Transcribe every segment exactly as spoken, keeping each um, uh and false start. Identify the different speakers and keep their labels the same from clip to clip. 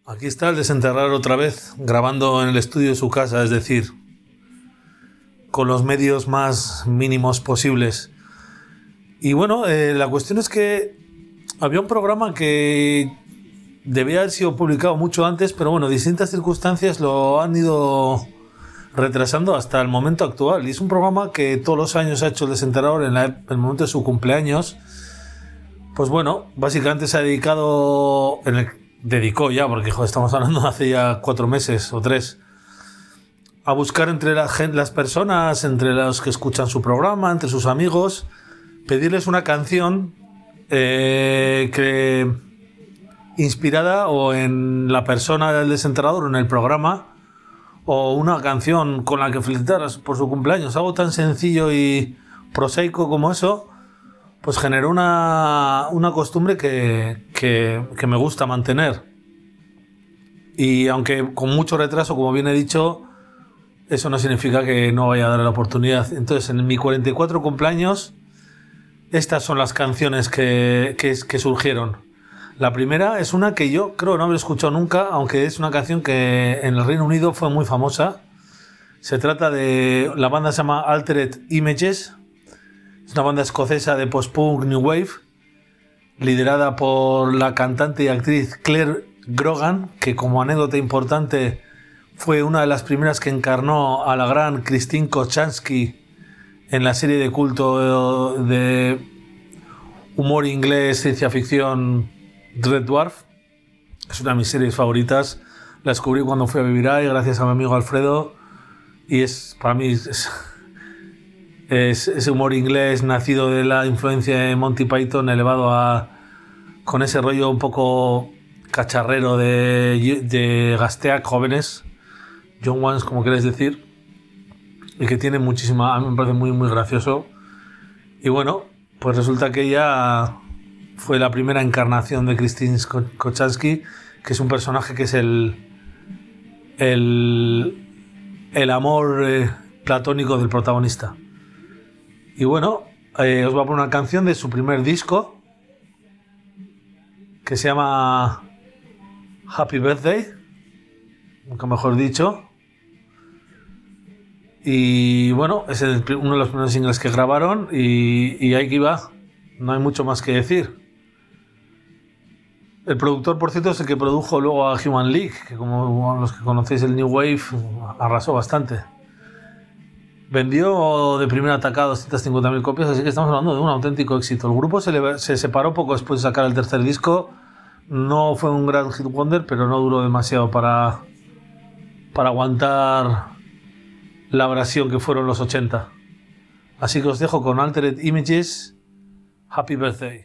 Speaker 1: Aquí está el desenterrar otra vez, grabando en el estudio de su casa, es decir, con los medios más mínimos posibles. Y bueno, eh, la cuestión es que había un programa que debía haber sido publicado mucho antes, pero bueno, distintas circunstancias lo han ido retrasando hasta el momento actual. Y es un programa que todos los años ha hecho el Desenterrador en, la, en el momento de su cumpleaños. Pues bueno, básicamente se ha dedicado, en el, dedicó ya, porque joder, estamos hablando de hace ya cuatro meses o tres, a buscar entre la gente, las personas, entre los que escuchan su programa, entre sus amigos, pedirles una canción eh, que inspirada o en la persona del desenterrador o en el programa, o una canción con la que felicitaras por su cumpleaños. Algo tan sencillo y prosaico como eso, pues generó una, una costumbre que, que, que me gusta mantener. Y aunque con mucho retraso, como bien he dicho, eso no significa que no vaya a dar la oportunidad. Entonces, en mi cuarenta y cuatro cumpleaños, estas son las canciones que, que, que surgieron. La primera es una que yo creo no haber escuchado nunca, aunque es una canción que en el Reino Unido fue muy famosa. Se trata de... La banda se llama Altered Images. Es una banda escocesa de post-punk New Wave, liderada por la cantante y actriz Claire Grogan, que como anécdota importante fue una de las primeras que encarnó a la gran Christine Kochanski en la serie de culto de humor inglés, ciencia ficción Red Dwarf. Es una de mis series favoritas. La descubrí cuando fui a vivir ahí, gracias a mi amigo Alfredo, y es para mí es, es ese humor inglés nacido de la influencia de Monty Python, elevado a con ese rollo un poco cacharrero de, de Gasteac jóvenes, Young Ones, como queréis decir, y que tiene muchísima, a mí me parece muy muy gracioso. Y bueno, pues resulta que ella fue la primera encarnación de Christine Kochanski, que es un personaje que es el el, el amor eh, platónico del protagonista. Y bueno, eh, os voy a poner una canción de su primer disco que se llama Happy Birthday, nunca mejor dicho. Y bueno, es el, uno de los primeros singles que grabaron, y, y ahí que iba, no hay mucho más que decir. El productor, por cierto, es el que produjo luego a Human League, que como los que conocéis el New Wave, arrasó bastante. Vendió de primera atacada doscientas cincuenta mil copias, así que estamos hablando de un auténtico éxito. El grupo se, le, se separó poco después de sacar el tercer disco. No fue un gran hit wonder, pero no duró demasiado para, para aguantar la abrasión que fueron los ochenta. Así que os dejo con Altered Images, Happy Birthday.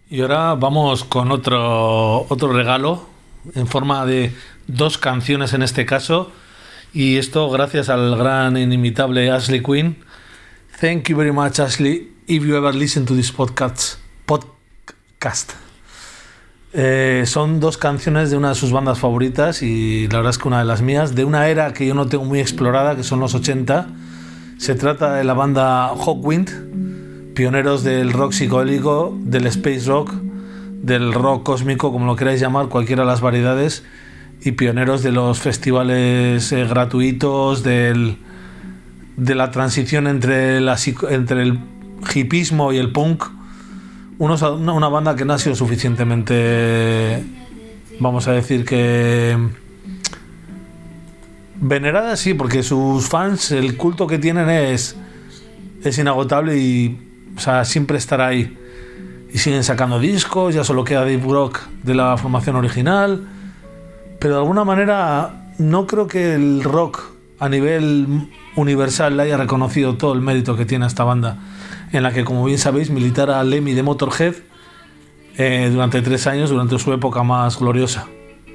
Speaker 1: Y ahora vamos con otro, otro regalo en forma de dos canciones en este caso. Y esto gracias al gran inimitable Ashley Quinn. Thank you very much, Ashley, if you ever listen to this podcast. podcast. Eh, son dos canciones de una de sus bandas favoritas y la verdad es que una de las mías, de una era que yo no tengo muy explorada, que son los ochenta. Se trata de la banda Hawkwind, pioneros del rock psicodélico, del space rock, del rock cósmico, como lo queráis llamar, cualquiera de las variedades, y pioneros de los festivales eh, gratuitos, del, de la transición entre, la, entre el hipismo y el punk. Unos, una, una banda que no ha sido suficientemente, vamos a decir que venerada, sí, porque sus fans, el culto que tienen es, es inagotable y, o sea, siempre estará ahí. Y siguen sacando discos, ya solo queda Dave Grohl de la formación original, pero de alguna manera no creo que el rock a nivel universal le haya reconocido todo el mérito que tiene esta banda, en la que, como bien sabéis, militara Lemmy de Motorhead eh, durante tres años, durante su época más gloriosa.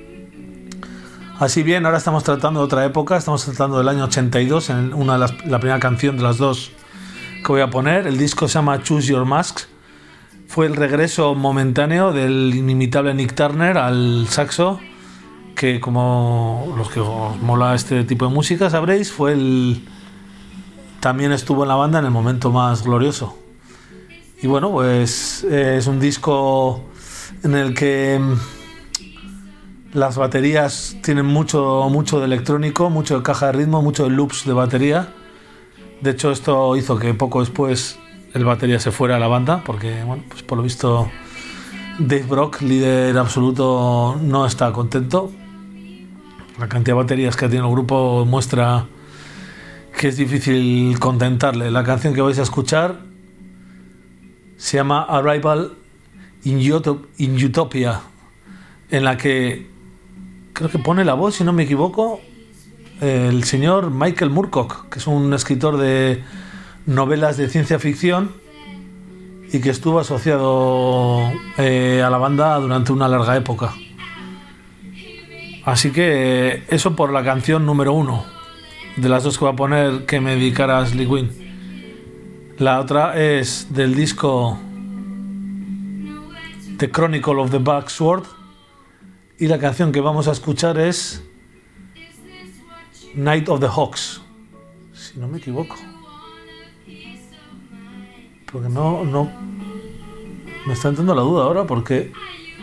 Speaker 1: Así bien, ahora estamos tratando de otra época, estamos tratando del año ochenta y dos, en una de las, la primera canción de las dos que voy a poner. El disco se llama Choose Your Masks. Fue el regreso momentáneo del inimitable Nick Turner al saxo, que, como los que os mola este tipo de música sabréis, fue el... también estuvo en la banda en el momento más glorioso. Y bueno, pues eh, es un disco en el que las baterías tienen mucho, mucho de electrónico, mucho de caja de ritmo, mucho de loops de batería. De hecho, esto hizo que poco después el batería se fuera a la banda, porque, bueno, pues por lo visto Dave Grohl, líder absoluto, no está contento. La cantidad de baterías que tiene el grupo muestra que es difícil contentarle. La canción que vais a escuchar se llama Arrival in, Utop- in Utopia, en la que creo que pone la voz, si no me equivoco, el señor Michael Moorcock, que es un escritor de novelas de ciencia ficción y que estuvo asociado eh, a la banda durante una larga época. Así que eso por la canción número uno de las dos que voy a poner, que me dedicara a Ashley Quinn. La otra es del disco The Chronicle of the Black Sword, y la canción que vamos a escuchar es Night of the Hawks, si no me equivoco, porque no, no me está entrando la duda ahora, porque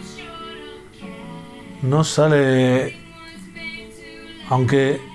Speaker 1: no sale, aunque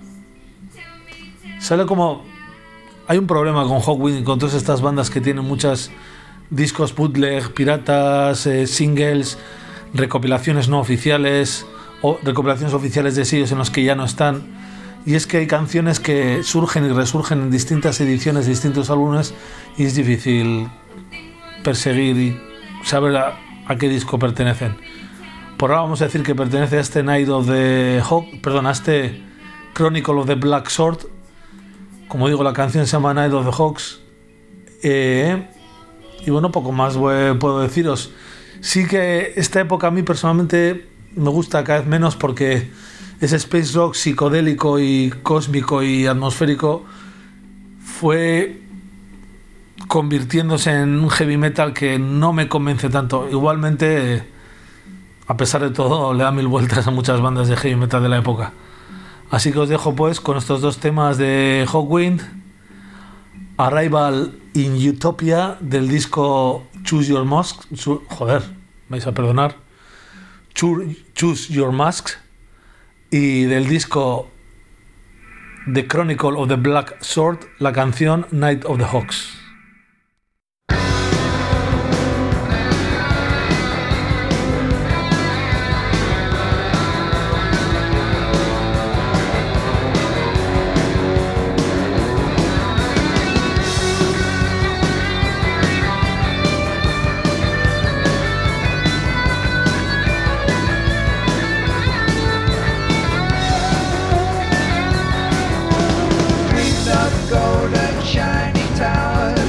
Speaker 1: sale como... Hay un problema con Hawkwind y con todas estas bandas que tienen muchos discos bootleg, piratas, eh, singles, recopilaciones no oficiales o recopilaciones oficiales de sellos en los que ya no están. Y es que hay canciones que surgen y resurgen en distintas ediciones de distintos álbumes y es difícil perseguir y saber a, a qué disco pertenecen. Por ahora vamos a decir que pertenece a este Night of the Hawk, perdón, a este Chronicle of the Black Sword. Como digo, la canción se llama Night of the Hawks. Eh, y bueno, poco más puedo deciros. Sí que esta época a mí personalmente me gusta cada vez menos, porque ese space rock psicodélico y cósmico y atmosférico fue convirtiéndose en un heavy metal que no me convence tanto. Igualmente, a pesar de todo, le da mil vueltas a muchas bandas de heavy metal de la época. Así que os dejo pues con estos dos temas de Hawkwind, Arrival in Utopia del disco Choose Your Masks, joder, me vais a perdonar, Choose Your Masks, y del disco The Chronicle of the Black Sword, la canción Night of the Hawks.
Speaker 2: Golden shiny towers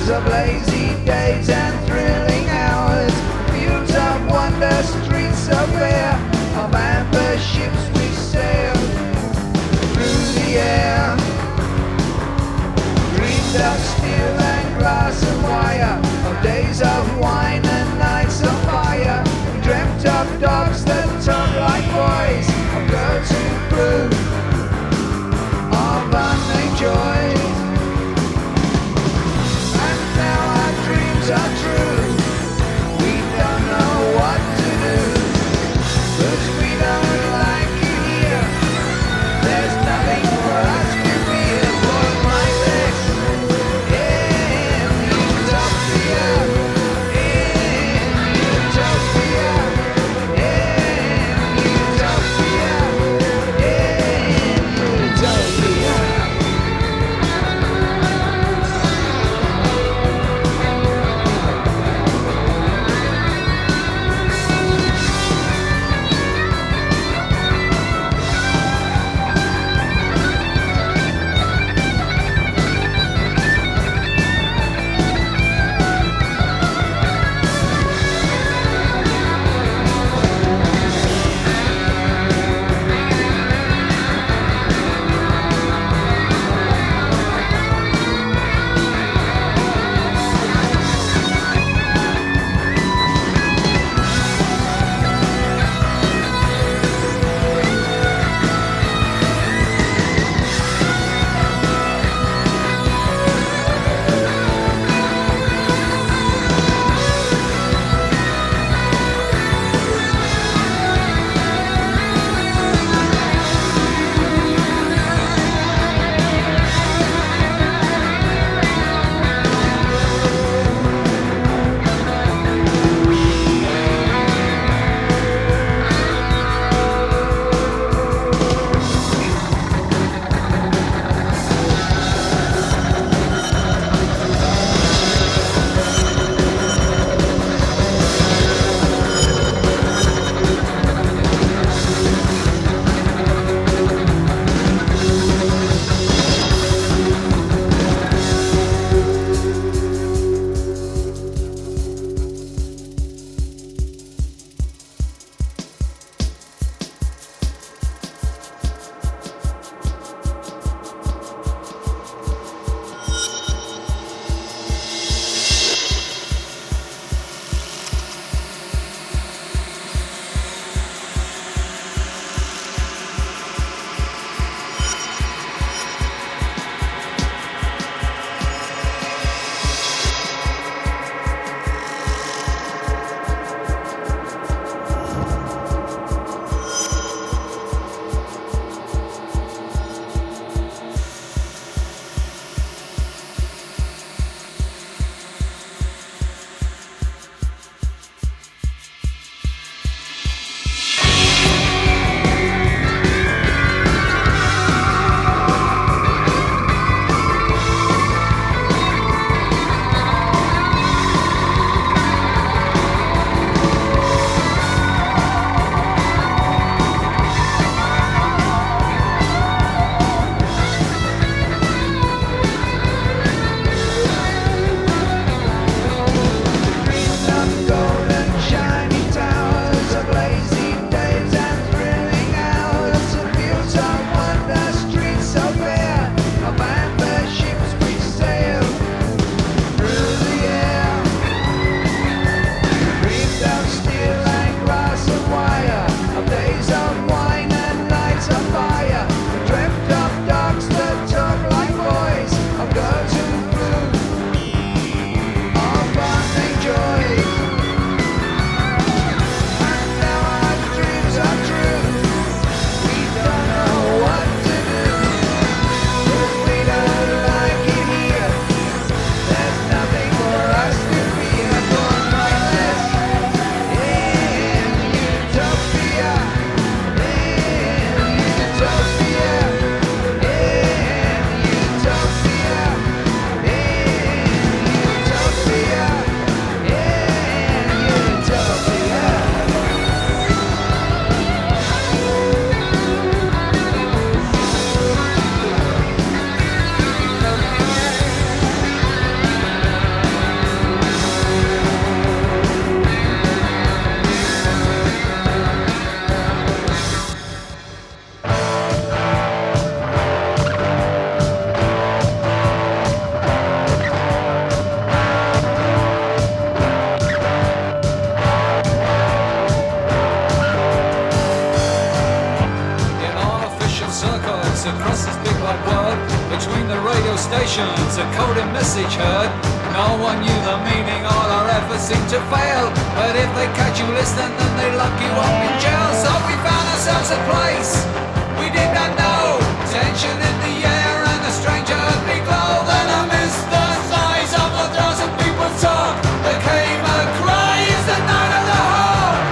Speaker 2: emotions, a coded message heard. No one knew the meaning, all our efforts seemed to fail. But if they catch you listening, then they lock you up in jail. So we found ourselves a place we did not know. Tension in the air and a strange earthly glow. Then I missed the size of a thousand people talk. There came a cry, it's the night of the hawk.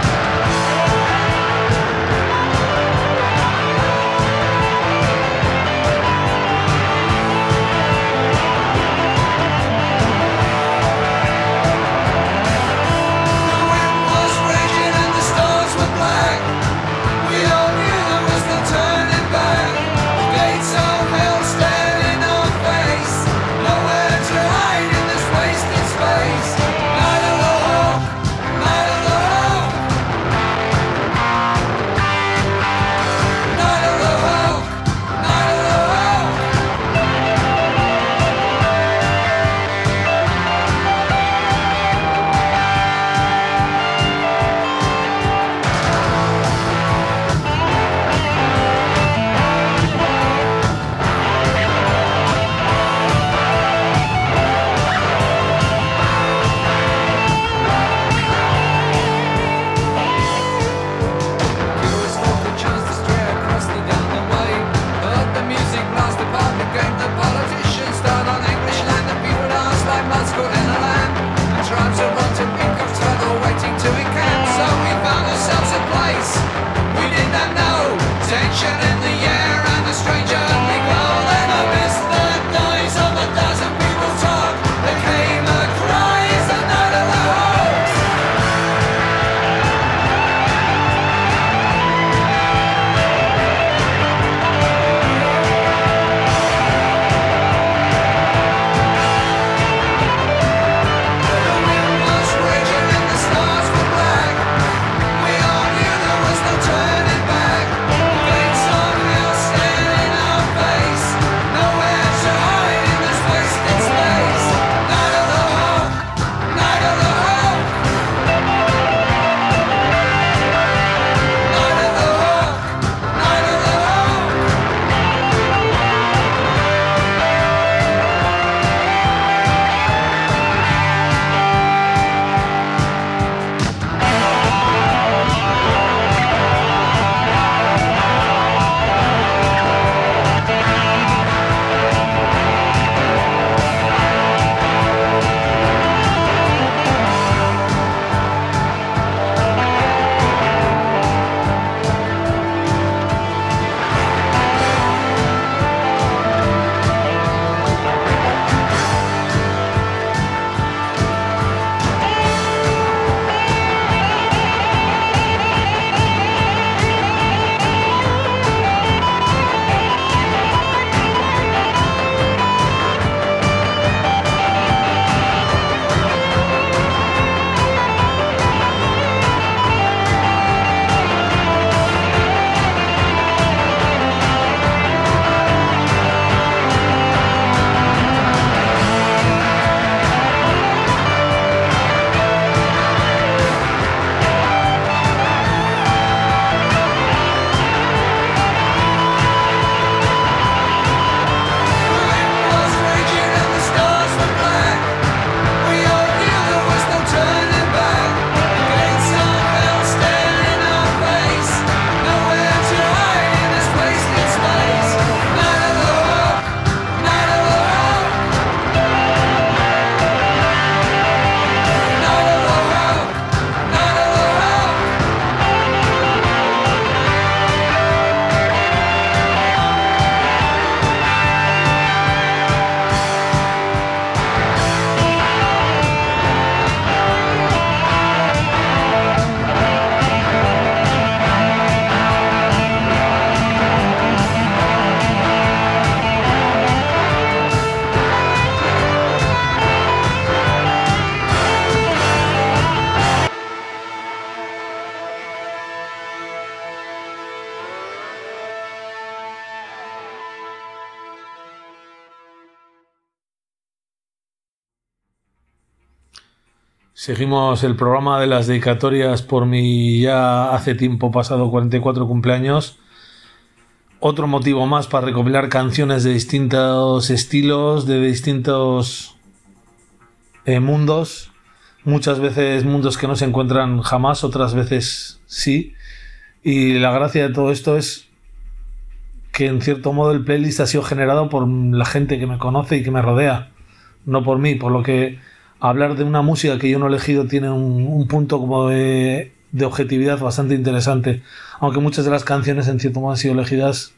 Speaker 1: Seguimos el programa de las dedicatorias por mi ya hace tiempo pasado cuarenta y cuatro cumpleaños. otro motivo más para recopilar canciones de distintos estilos, de distintos eh, mundos. Muchas veces mundos que no se encuentran jamás, otras veces sí. Y la gracia de todo esto es que en cierto modo el playlist ha sido generado por la gente que me conoce y que me rodea, no por mí, por lo que hablar de una música que yo no he elegido tiene un, un punto como de, de objetividad bastante interesante, aunque muchas de las canciones en cierto modo han sido elegidas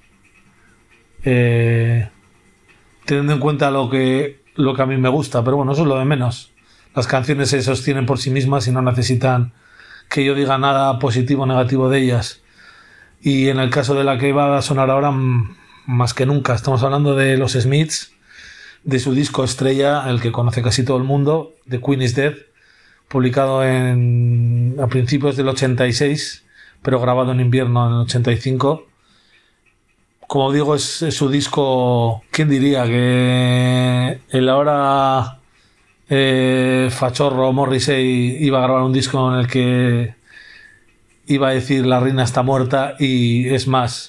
Speaker 1: eh, teniendo en cuenta lo que, lo que a mí me gusta, pero bueno, eso es lo de menos. Las canciones se sostienen por sí mismas y no necesitan que yo diga nada positivo o negativo de ellas. Y en el caso de la que va a sonar ahora, más que nunca, estamos hablando de los Smiths, de su disco estrella, el que conoce casi todo el mundo, The Queen is Dead, publicado en, a principios del ochenta y seis, pero grabado en invierno en el ochenta y cinco. Como digo, es, es su disco, ¿quién diría que el ahora eh, fachorro Morrissey iba a grabar un disco en el que iba a decir la reina está muerta, y es más,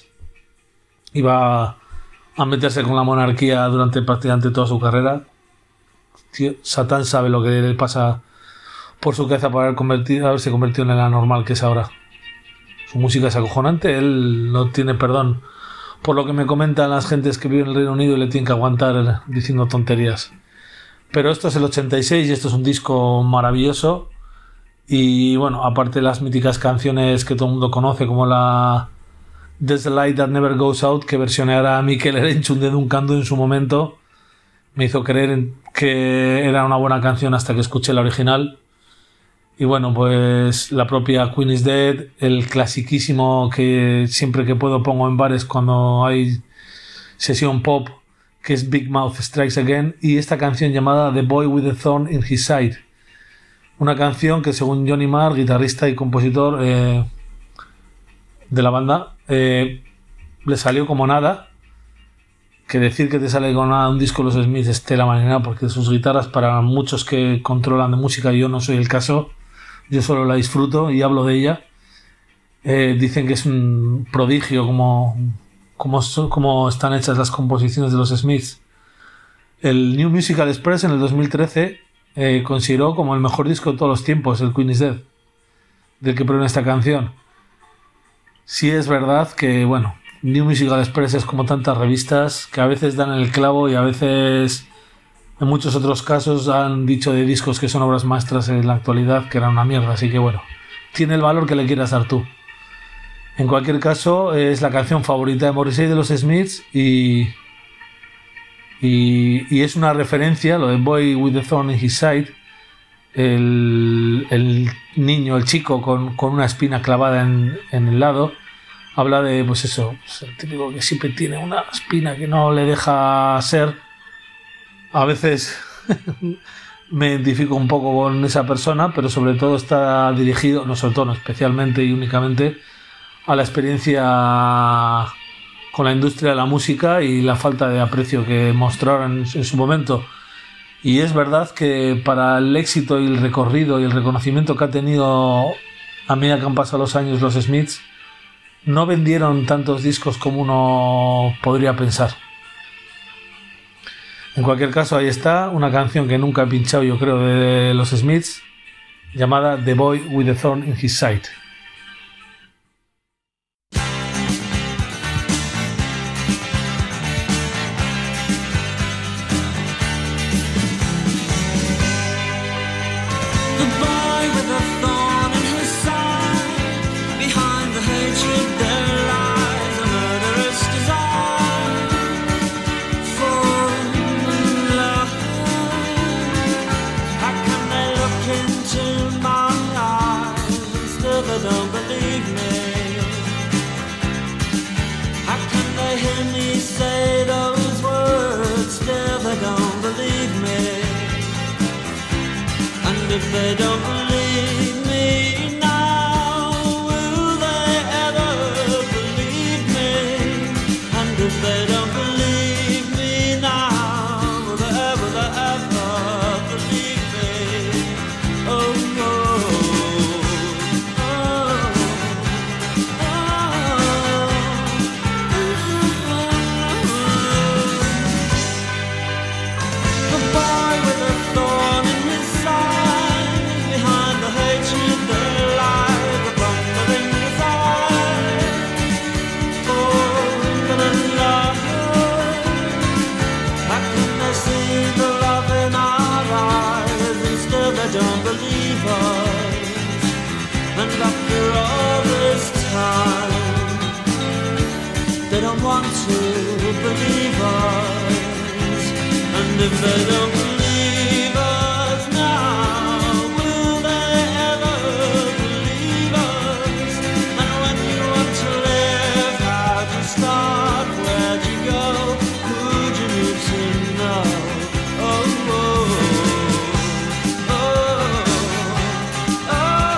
Speaker 1: iba a meterse con la monarquía durante prácticamente toda su carrera? Tío, Satán sabe lo que le pasa por su cabeza para haber convertido, haberse convertido en el anormal que es ahora. Su música es acojonante, él no tiene perdón por lo que me comentan las gentes que viven en el Reino Unido y le tienen que aguantar diciendo tonterías. Pero esto es el ochenta y seis y esto es un disco maravilloso. Y bueno, aparte de las míticas canciones que todo el mundo conoce, como la There's a Light That Never Goes Out, que versioneara a Mikel Erenchun de Duncando en su momento, me hizo creer que era una buena canción hasta que escuché la original. Y bueno, pues la propia Queen is Dead, el clasiquísimo que siempre que puedo pongo en bares cuando hay sesión pop, que es Big Mouth Strikes Again, y esta canción llamada The Boy with the Thorn in His Side. Una canción que, según Johnny Marr, guitarrista y compositor eh, de la banda, eh, le salió como nada. Que decir que te sale con nada un disco de los Smiths es tela marinera, porque sus guitarras, para muchos que controlan de música, yo no soy el caso, yo solo la disfruto y hablo de ella. Eh, dicen que es un prodigio como, como, como están hechas las composiciones de los Smiths. El New Musical Express en el dos mil trece Eh, consideró como el mejor disco de todos los tiempos el Queen is Dead, del que proviene esta canción. Sí es verdad que, bueno, New Musical Express es como tantas revistas que a veces dan el clavo y a veces, en muchos otros casos, han dicho de discos que son obras maestras en la actualidad que eran una mierda, así que bueno, tiene el valor que le quieras dar tú. En cualquier caso, es la canción favorita de Morrissey de los Smiths y... Y, y es una referencia, lo de Boy with the Thorn in His Side, el, el niño, el chico con, con una espina clavada en, en el lado, habla de, pues eso, pues el típico que siempre tiene una espina que no le deja ser. A veces me identifico un poco con esa persona, pero sobre todo está dirigido, no sobre todo, no, especialmente y únicamente a la experiencia con la industria de la música y la falta de aprecio que mostraron en, en su momento. Y es verdad que para el éxito y el recorrido y el reconocimiento que ha tenido a medida que han pasado los años los Smiths, no vendieron tantos discos como uno podría pensar. En cualquier caso, ahí está una canción que nunca he pinchado, yo creo, de los Smiths, llamada The Boy with the Thorn in His Side.
Speaker 3: If they don't believe me now, will they ever believe me? And if they don't believe me now, will they ever, will they ever believe me? Oh, oh, oh, oh, oh. And after all this time, they don't want to believe us. And if they don't believe us now, will they ever believe us? And when you want to live, how'd you start? Where'd you go? Who'd you need to know? Oh, oh, oh, oh,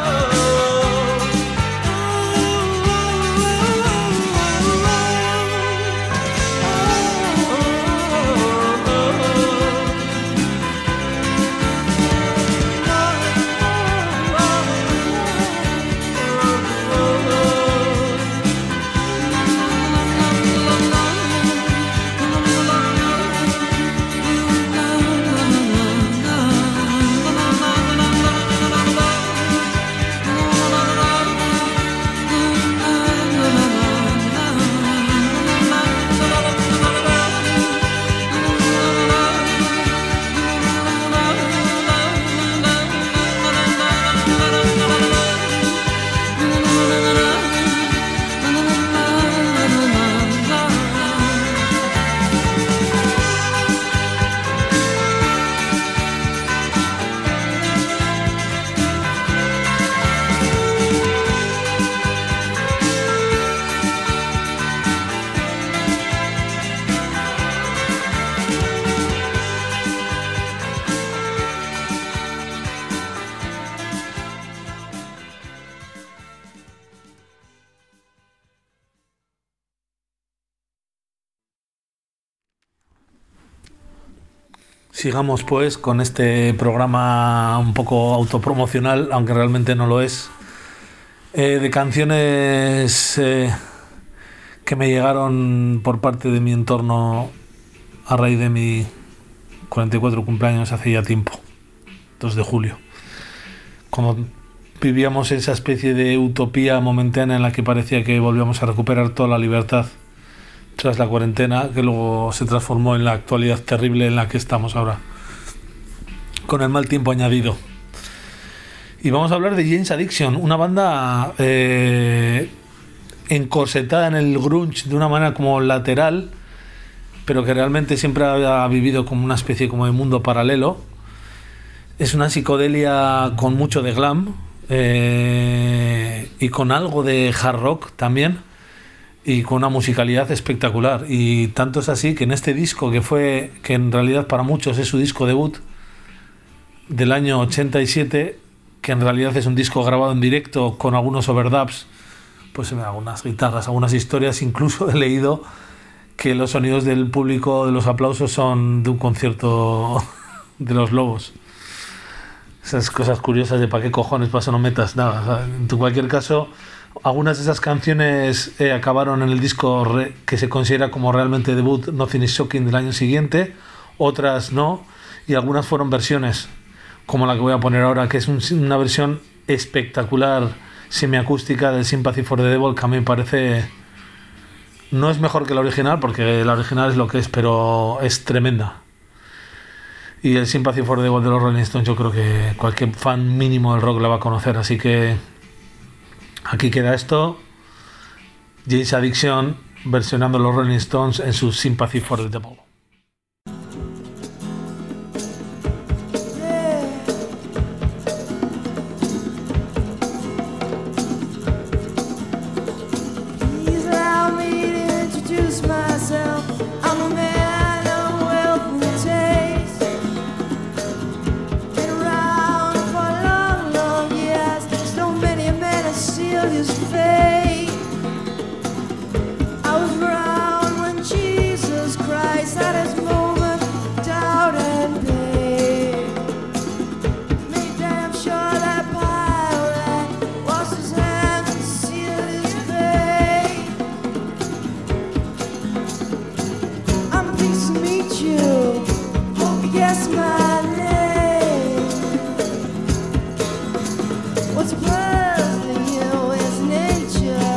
Speaker 1: Sigamos pues con este programa un poco autopromocional, aunque realmente no lo es, eh, de canciones eh, que me llegaron por parte de mi entorno a raíz de mi cuarenta y cuatro cumpleaños hace ya tiempo, dos de julio, cuando vivíamos esa especie de utopía momentánea en la que parecía que volvíamos a recuperar toda la libertad tras la cuarentena, que luego se transformó en la actualidad terrible en la que estamos ahora, con el mal tiempo añadido. Y vamos a hablar de Jane's Addiction, una banda eh, encorsetada en el grunge de una manera como lateral, pero que realmente siempre ha vivido como una especie como de mundo paralelo. Es una psicodelia con mucho de glam eh, y con algo de hard rock también, y con una musicalidad espectacular. Y tanto es así que en este disco, que fue, que en realidad para muchos es su disco debut del año ochenta y siete, que en realidad es un disco grabado en directo con algunos overdubs, pues algunas guitarras, algunas historias, incluso he leído que los sonidos del público, de los aplausos, son de un concierto de Los Lobos. Esas cosas curiosas de para qué cojones, para eso no metas nada. O sea, en cualquier caso, algunas de esas canciones eh, acabaron en el disco re, que se considera como realmente debut, Nothing is Shocking, del año siguiente, otras no, y algunas fueron versiones, como la que voy a poner ahora, que es un, una versión espectacular, semiacústica, del Sympathy for the Devil, que a mí me parece... No es mejor que la original, porque la original es lo que es, pero es tremenda. Y el Sympathy for the Devil de los Rolling Stones, yo creo que cualquier fan mínimo del rock la va a conocer, así que... Aquí queda esto, Jane's Addiction versionando los Rolling Stones en su Sympathy for the Devil.
Speaker 4: What's worse than you is nature.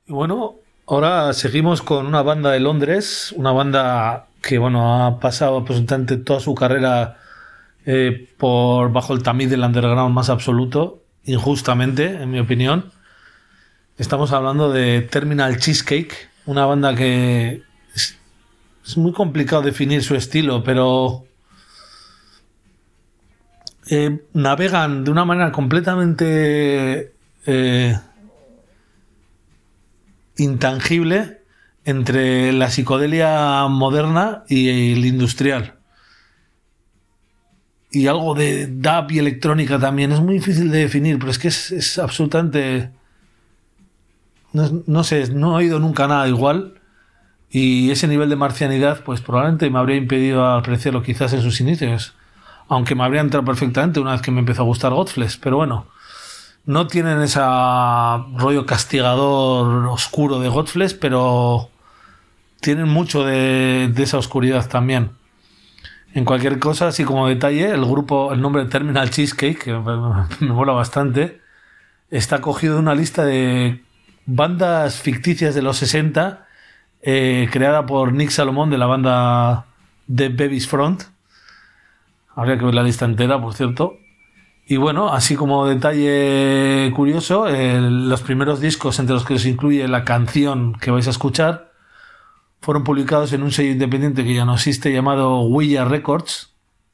Speaker 1: Y bueno, ahora seguimos con una banda de Londres, una banda que bueno ha pasado absolutamente toda su carrera eh, por bajo el tamiz del underground más absoluto, injustamente, en mi opinión. Estamos hablando de Terminal Cheesecake, una banda que es, es muy complicado definir su estilo, pero eh, navegan de una manera completamente eh, intangible entre la psicodelia moderna y el industrial. Y algo de dub y electrónica también. Es muy difícil de definir, pero es que es, es absolutamente... No, no sé, no he oído nunca nada igual. Y ese nivel de marcianidad, pues probablemente me habría impedido apreciarlo quizás en sus inicios. Aunque me habría entrado perfectamente una vez que me empezó a gustar Godflesh. Pero bueno, no tienen ese rollo castigador oscuro de Godflesh, pero tienen mucho de, de esa oscuridad también. En cualquier cosa, así como detalle, el grupo, el nombre Terminal Cheesecake, que me, me mola bastante, está cogido de una lista de bandas ficticias de los sesenta, eh, creada por Nick Salomón de la banda The Baby's Front. Habría que ver la lista entera, por cierto. Y bueno, así como detalle curioso, eh, los primeros discos entre los que se incluye la canción que vais a escuchar fueron publicados en un sello independiente que ya no existe, llamado Ouija Records,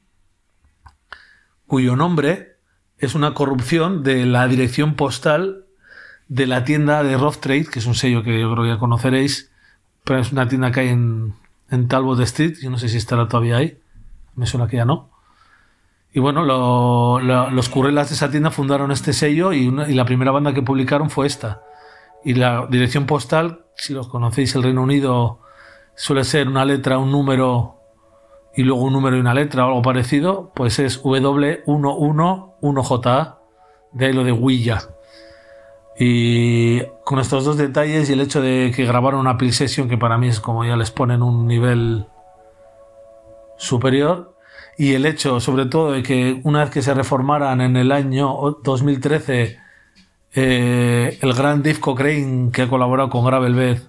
Speaker 1: cuyo nombre es una corrupción de la dirección postal de la tienda de Rough Trade, que es un sello que yo creo que ya conoceréis, pero es una tienda que hay en, en Talbot Street. Yo no sé si estará todavía ahí, me suena que ya no. Y bueno, lo, lo, los currelas de esa tienda fundaron este sello y, una, y la primera banda que publicaron fue esta. Y la dirección postal, si los conocéis, el Reino Unido, suele ser una letra, un número y luego un número y una letra o algo parecido, pues es W uno uno uno J A, de ahí lo de Ouija. Y con estos dos detalles y el hecho de que grabaron una Peel Session, que para mí es como ya les ponen un nivel superior, y el hecho sobre todo de que una vez que se reformaran en el año dos mil trece, eh, el gran Dave Cochrane, que ha colaborado con Gravelbed,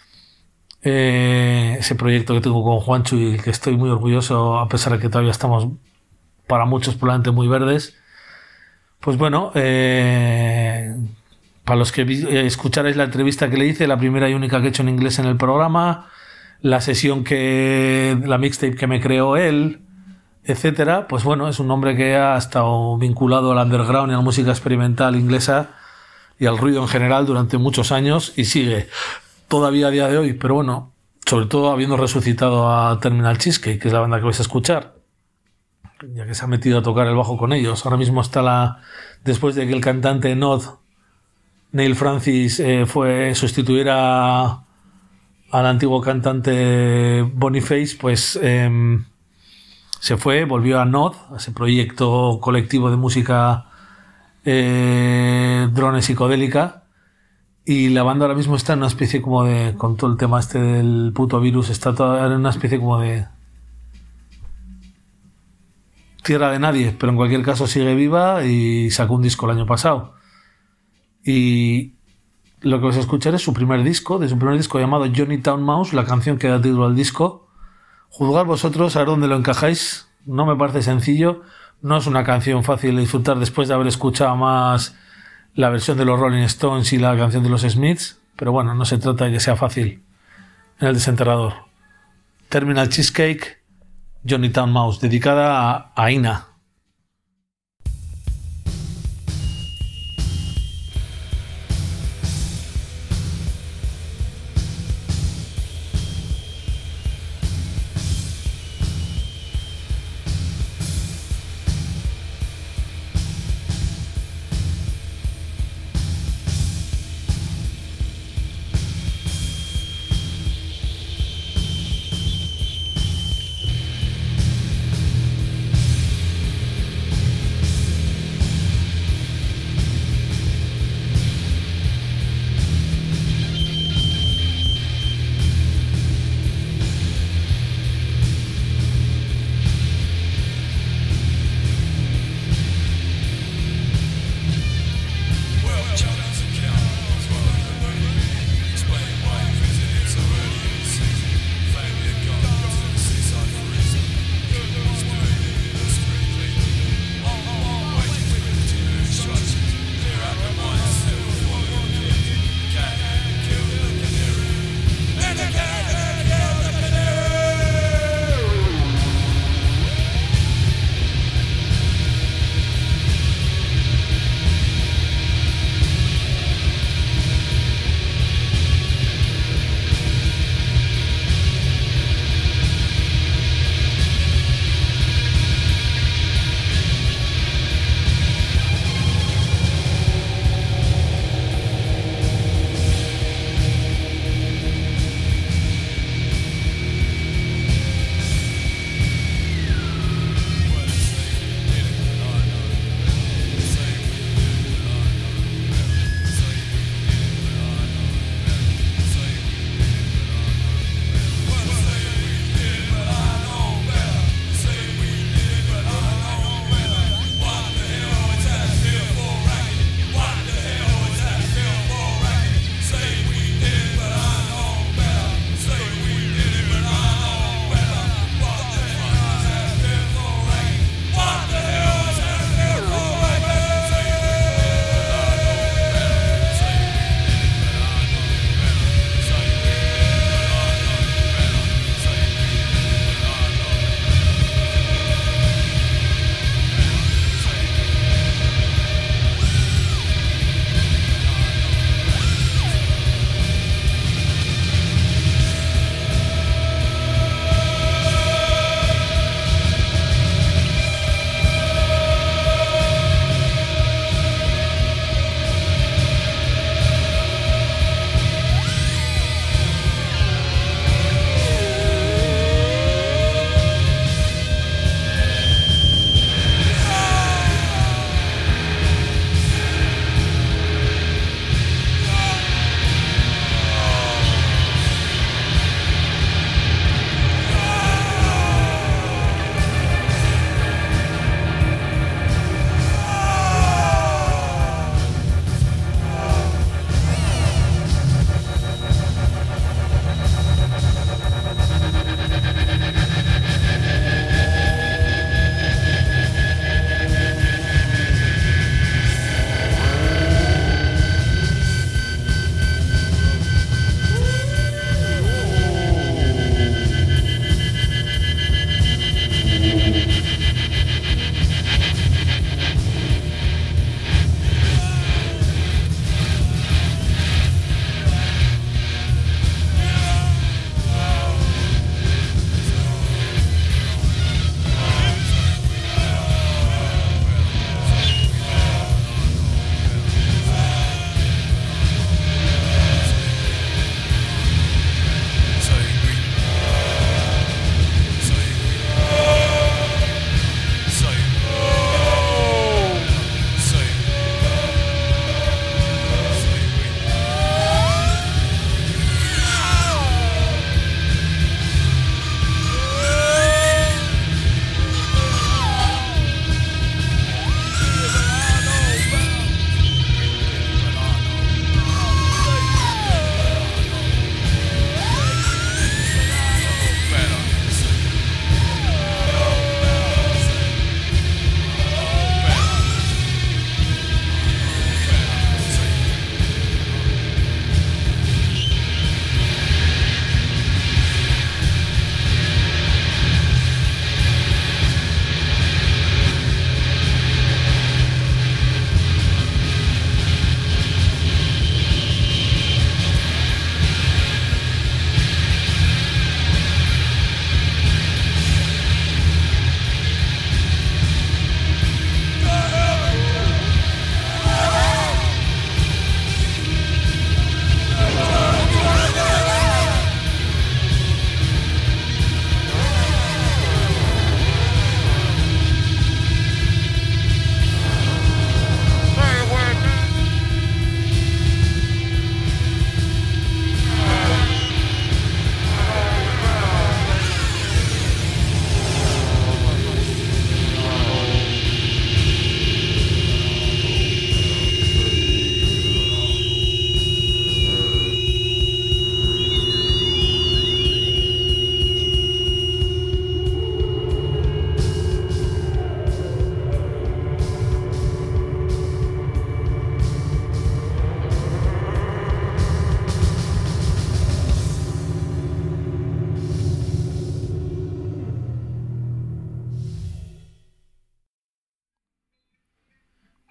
Speaker 1: eh, ese proyecto que tengo con Juancho y que estoy muy orgulloso, a pesar de que todavía estamos para muchos probablemente muy verdes, pues bueno, eh, para los que eh, escucharais la entrevista que le hice, la primera y única que he hecho en inglés en el programa, la sesión que, la mixtape que me creó él, etcétera, pues bueno, es un hombre que ha estado vinculado al underground y a la música experimental inglesa y al ruido en general durante muchos años y sigue todavía a día de hoy, pero bueno, sobre todo habiendo resucitado a Terminal Cheesecake, que es la banda que vais a escuchar, ya que se ha metido a tocar el bajo con ellos. Ahora mismo está la, después de que el cantante Nod, Neil Francis, eh, fue sustituyera al antiguo cantante Boniface, pues eh, se fue, volvió a Nod, a ese proyecto colectivo de música eh, drone psicodélica, y la banda ahora mismo está en una especie como de, con todo el tema este del puto virus, está toda en una especie como de tierra de nadie, pero en cualquier caso sigue viva y sacó un disco el año pasado. Y lo que vais a escuchar es su primer disco, de su primer disco llamado Johnny Town Mouse, la canción que da título al disco. Juzgad vosotros a ver dónde lo encajáis. No me parece sencillo, no es una canción fácil de disfrutar después de haber escuchado más la versión de los Rolling Stones y la canción de los Smiths, pero bueno, no se trata de que sea fácil en el desenterrador. Terminal Cheesecake, Johnny Town Mouse, dedicada a, a Ina.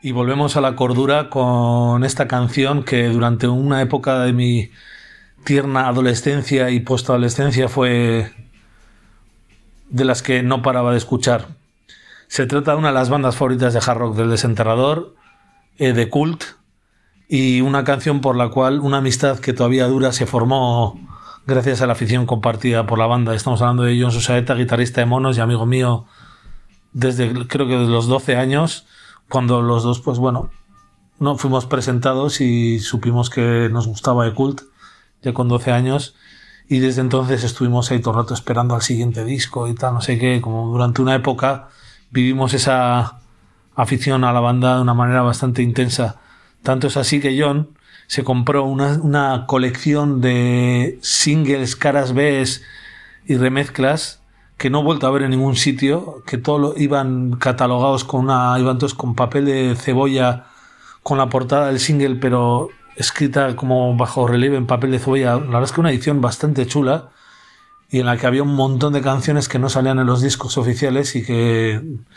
Speaker 1: y volvemos a la cordura con esta canción que durante una época de mi tierna adolescencia y postadolescencia fue de las que no paraba de escuchar. Se trata de una de las bandas favoritas de hard rock del Desenterrador, eh, The Cult, y una canción por la cual una amistad que todavía dura se formó gracias a la afición compartida por la banda. Estamos hablando de John Susaeta, guitarrista de Monos y amigo mío desde creo que desde los doce años, cuando los dos pues bueno no fuimos presentados y supimos que nos gustaba The Cult ya con doce años, y desde entonces estuvimos ahí todo el rato esperando al siguiente disco y tal, no sé qué. Como durante una época vivimos esa afición a la banda de una manera bastante intensa. Tanto es así que John se compró una, una colección de singles, caras B y remezclas que no he vuelto a ver en ningún sitio, que todos lo, iban catalogados con una, iban todos con papel de cebolla con la portada del single, pero escrita como bajo relieve en papel de cebolla. La verdad es que una edición bastante chula y en la que había un montón de canciones que no salían en los discos oficiales y que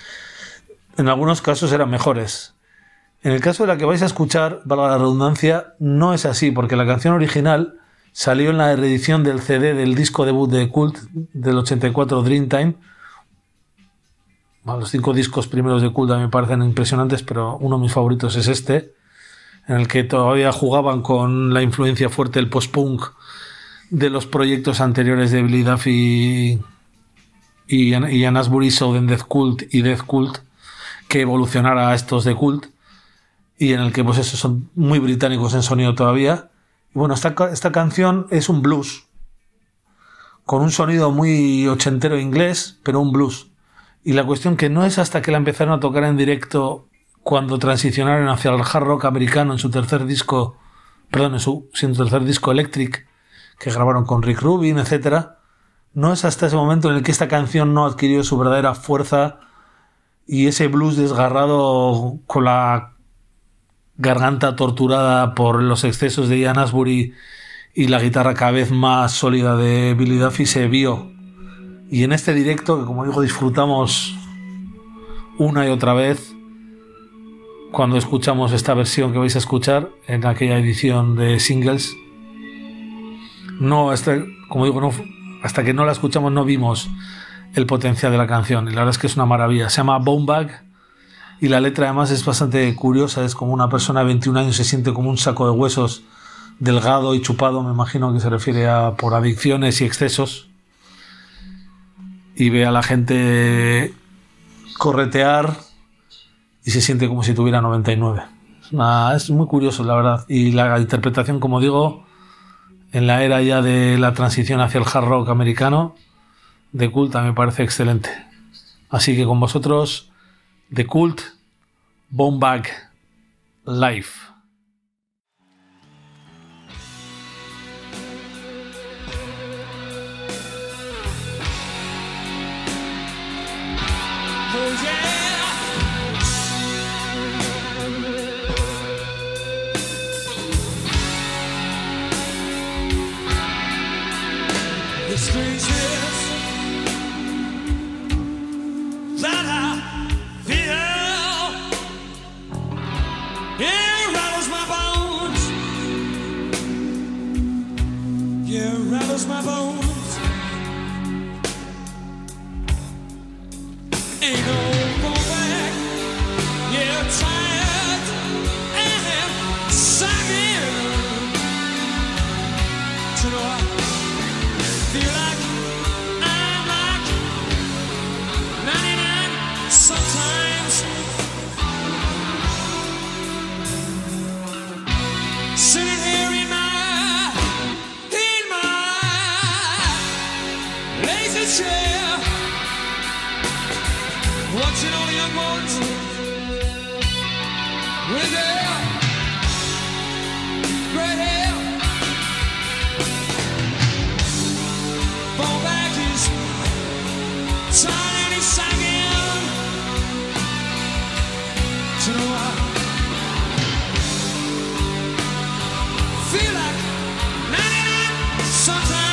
Speaker 1: en algunos casos eran mejores. En el caso de la que vais a escuchar, valga la redundancia, no es así, porque la canción original salió en la reedición del C D del disco debut de Cult del ochenta y cuatro, Dreamtime. Bueno, los cinco discos primeros de Cult a mí me parecen impresionantes, pero uno de mis favoritos es este, en el que todavía jugaban con la influencia fuerte del post-punk de los proyectos anteriores de Billy Duffy y Ian Astbury, Southern Death Cult y Death Cult, que evolucionara a estos de Cult, y en el que pues esos son muy británicos en sonido todavía. Y bueno, esta, esta canción es un blues con un sonido muy ochentero inglés, pero un blues. Y la cuestión que no es hasta que la empezaron a tocar en directo, cuando transicionaron hacia el hard rock americano en su tercer disco, perdón, en su, en su tercer disco Electric, que grabaron con Rick Rubin, etcétera. No es hasta ese momento en el que esta canción no adquirió su verdadera fuerza y ese blues desgarrado con la garganta torturada por los excesos de Ian Astbury y la guitarra cada vez más sólida de Billy Duffy se vio. Y en este directo, que como digo disfrutamos una y otra vez cuando escuchamos esta versión que vais a escuchar en aquella edición de singles, no hasta, como digo, no, hasta que no la escuchamos no vimos el potencial de la canción, y la verdad es que es una maravilla. Se llama Bone Bag y la letra además es bastante curiosa. Es como una persona de veintiún años se siente como un saco de huesos delgado y chupado, me imagino que se refiere a por adicciones y excesos, y ve a la gente corretear y se siente como si tuviera noventa y nueve. Es, una, es muy curioso, la verdad, y la interpretación, como digo, en la era ya de la transición hacia el hard rock americano, The Cult me parece excelente. Así que con vosotros, The Cult, Bone Bag, Live.
Speaker 3: Oh yeah. The strangeness that I feel, it rattles my bones. Yeah, it rattles my bones. Ain't no going back. Yeah, tired and sagging. You know I feel like I'm like ninety-nine sometimes. Sitting here in my in my lazy chair, watching all the young ones with their great hair. Fall back is tired and he's sagging. You know I feel like ninety-nine sometimes.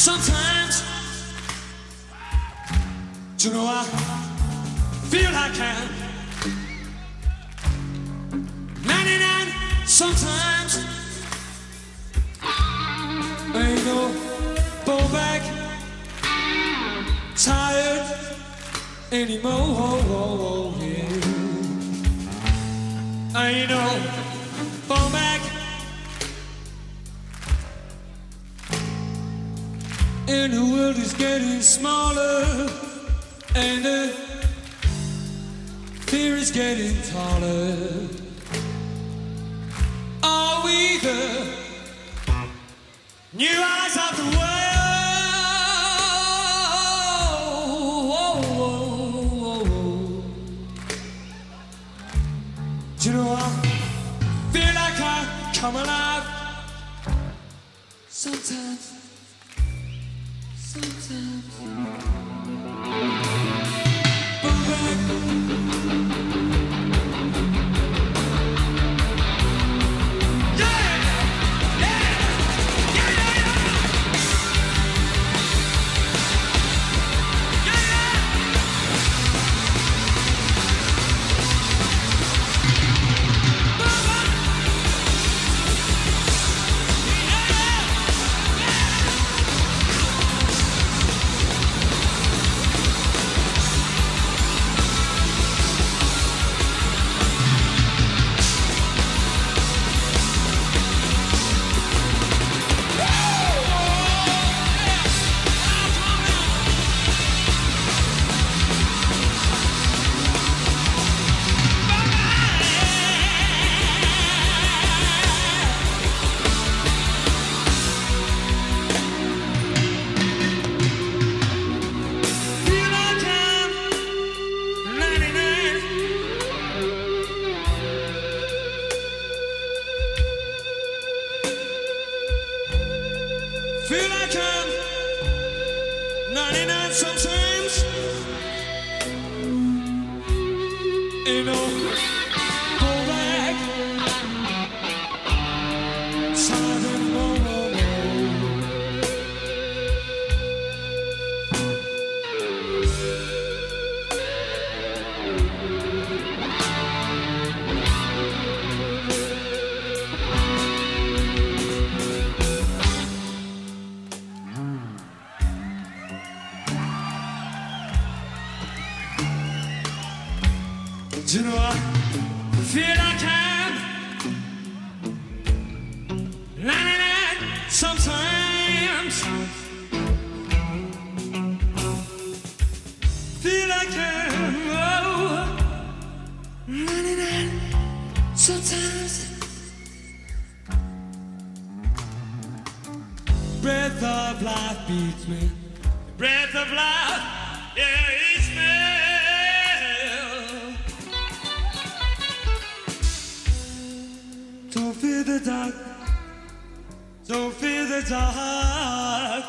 Speaker 3: Sometimes, you know, I feel like I'm ninety-nine. Sometimes, ain't no go back, tired anymore. Oh, oh, oh, yeah. Ain't no go back. And the world is getting smaller, and the fear is getting taller. Are we the new eyes of the world? Do you know, I feel like I come alive sometimes. Sometimes, but back. Yeah, yeah, yeah, yeah, yeah, feel like I'm ninety-nine sometimes. Ain't no go back. Time anymore, no, no. You know, I feel like I'm ninety-nine sometimes. Feel like I'm oh, ninety-nine sometimes. Breath of life beats me. Breath of life, yeah, it's me. Don't fear the dark. Don't fear the dark.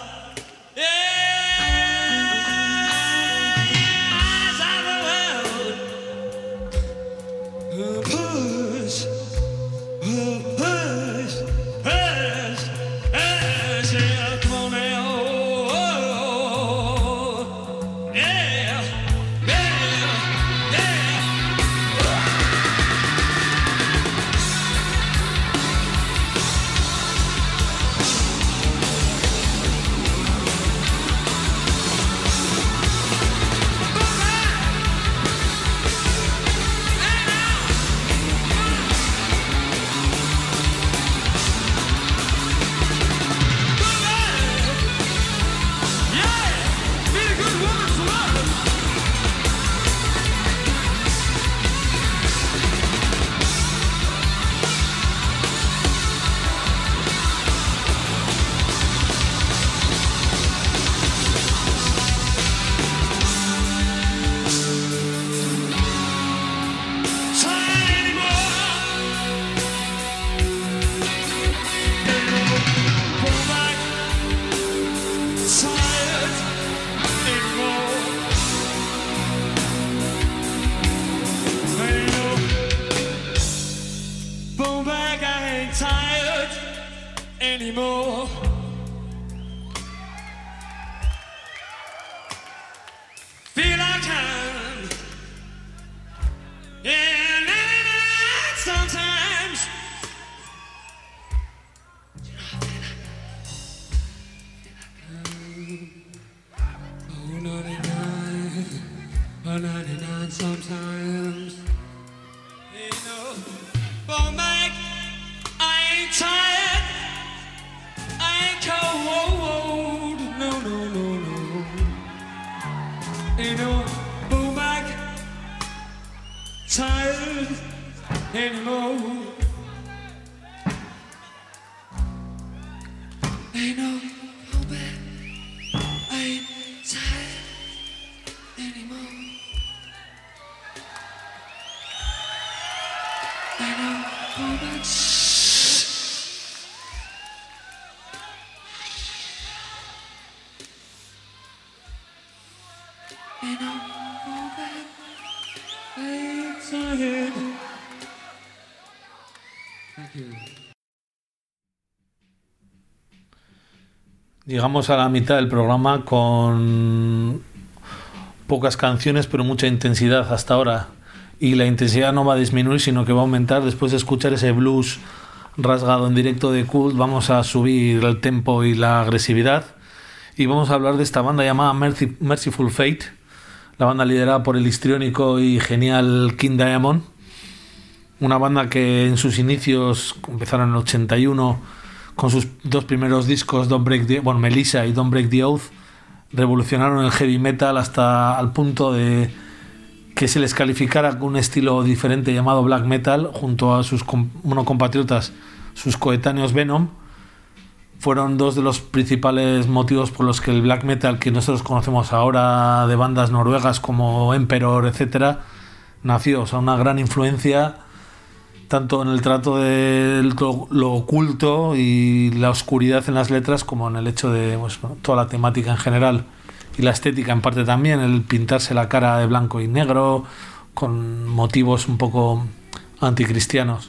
Speaker 3: Yeah, eyes of the world. Push, push, push, push. Yeah, come on now. Yeah, yeah, yeah. Ain't no pull back, tired anymore. Ain't no pull back, I ain't tired anymore. Ain't no pull back. Ain't no pull back, I ain't tired. Thank you.
Speaker 1: Llegamos a la mitad del programa con pocas canciones pero mucha intensidad hasta ahora, y la intensidad no va a disminuir sino que va a aumentar. Después de escuchar ese blues rasgado en directo de Cult, vamos a subir el tempo y la agresividad y vamos a hablar de esta banda llamada Mercy, Merciful Fate, la banda liderada por el histriónico y genial King Diamond, una banda que en sus inicios empezaron en el ochenta y uno con sus dos primeros discos, Don't Break the, bueno, Melissa y Don't Break the Oath, revolucionaron el heavy metal hasta al punto de que se les calificara con un estilo diferente llamado black metal junto a sus bueno, compatriotas, sus coetáneos Venom. Fueron dos de los principales motivos por los que el black metal que nosotros conocemos ahora de bandas noruegas como Emperor, etcétera, nació. O sea, una gran influencia tanto en el trato de lo, lo oculto y la oscuridad en las letras, como en el hecho de pues, toda la temática en general y la estética en parte también, el pintarse la cara de blanco y negro con motivos un poco anticristianos.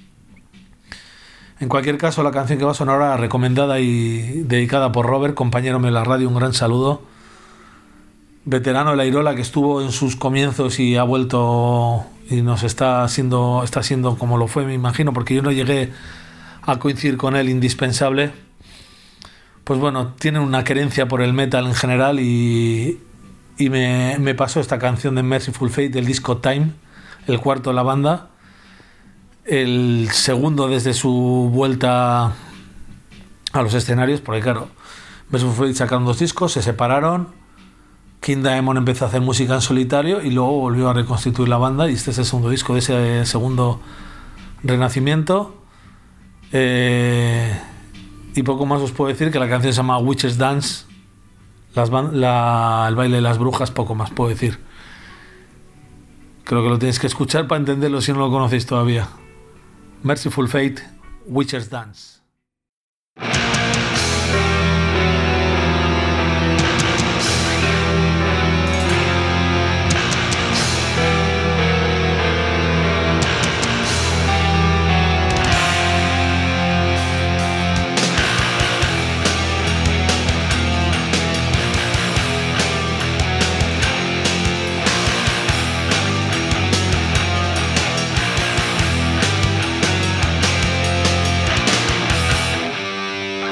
Speaker 1: En cualquier caso, la canción que va a sonar ahora, recomendada y dedicada por Robert, compañero mío de la radio, un gran saludo, veterano de la Irola que estuvo en sus comienzos y ha vuelto y nos está siendo está siendo como lo fue, me imagino, porque yo no llegué a coincidir con él, indispensable. Pues bueno, tiene una querencia por el metal en general y, y me, me pasó esta canción de Merciful Fate del disco Time, el cuarto de la banda, el segundo desde su vuelta a los escenarios, porque claro, Merciful Fate sacaron dos discos, se separaron, King Diamond empezó a hacer música en solitario y luego volvió a reconstituir la banda, y este es el segundo disco de ese segundo renacimiento. Eh, y poco más os puedo decir, que la canción se llama Witches Dance, las ban- la, el baile de las brujas, poco más puedo decir. Creo que lo tenéis que escuchar para entenderlo si no lo conocéis todavía. Merciful Fate, Witches Dance.
Speaker 2: I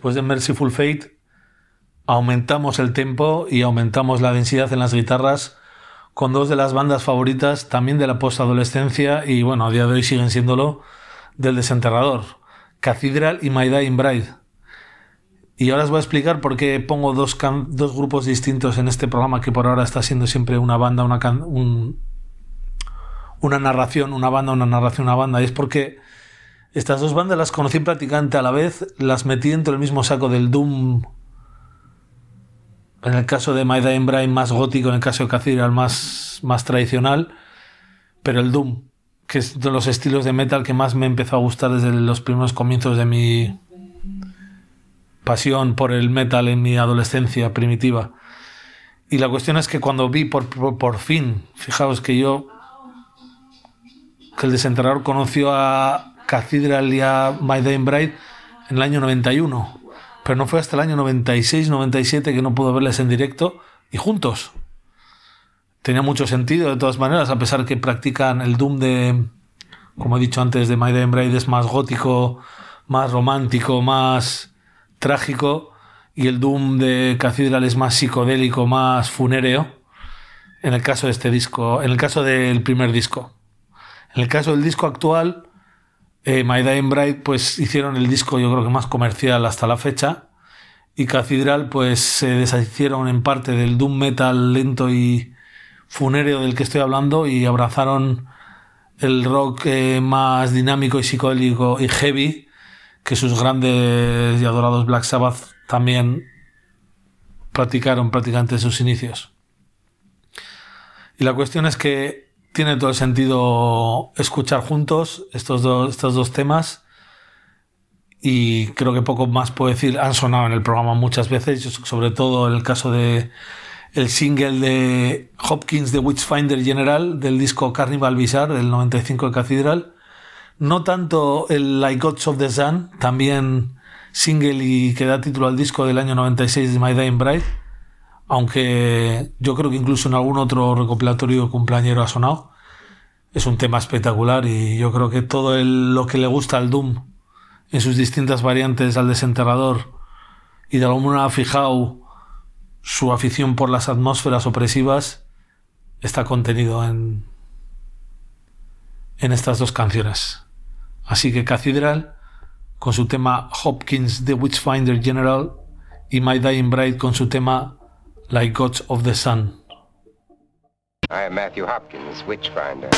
Speaker 1: después de Merciful Fate, aumentamos el tempo y aumentamos la densidad en las guitarras con dos de las bandas favoritas también de la postadolescencia y bueno, a día de hoy siguen siéndolo, del Desenterrador, Cathedral y My Dying Bride. Y ahora os voy a explicar por qué pongo dos, can- dos grupos distintos en este programa que por ahora está siendo siempre una banda, una, can- un, una narración, una banda, una narración, una banda. Y es porque estas dos bandas las conocí prácticamente a la vez, las metí dentro del mismo saco del Doom, en el caso de My Dying Bride más gótico, en el caso de Cathedral más, más tradicional, pero el Doom, que es de los estilos de metal que más me empezó a gustar desde los primeros comienzos de mi pasión por el metal en mi adolescencia primitiva. Y la cuestión es que cuando vi por, por, por fin, fijaos que yo, que el Desenterrador conoció a Cathedral y a My Dying Bride en el año noventa y uno, pero no fue hasta el año noventa y seis noventa y siete que no pude verles en directo y juntos. Tenía mucho sentido de todas maneras, a pesar que practican el Doom de, como he dicho antes, de My Dying Bride es más gótico, más romántico, más trágico, y el Doom de Cathedral es más psicodélico, más funéreo, en el caso de este disco, en el caso del primer disco. En el caso del disco actual, eh, My Dying Bride pues hicieron el disco yo creo que más comercial hasta la fecha, y Cathedral pues se deshicieron en parte del Doom metal lento y funéreo del que estoy hablando y abrazaron el rock eh, más dinámico y psicodélico y heavy que sus grandes y adorados Black Sabbath también practicaron prácticamente en sus inicios. Y la cuestión es que tiene todo el sentido escuchar juntos estos dos, estos dos temas, y creo que poco más puedo decir. Han sonado en el programa muchas veces, sobre todo en el caso de el single de Hopkins de Witchfinder General del disco Carnival Bizarre del noventa y cinco de Cathedral. No tanto el Like Gods of the Sun, también single y que da título al disco del año noventa y seis de My Dying Bride, aunque yo creo que incluso en algún otro recopilatorio cumpleañero ha sonado. Es un tema espectacular y yo creo que todo el, lo que le gusta al Doom en sus distintas variantes al Desenterrador y de alguna manera ha fijado su afición por las atmósferas opresivas está contenido en, en estas dos canciones. Así que Cathedral con su tema Hopkins The Witchfinder General y My Dying Bride con su tema Like Gods of the Sun.
Speaker 4: I am Matthew Hopkins, Witchfinder.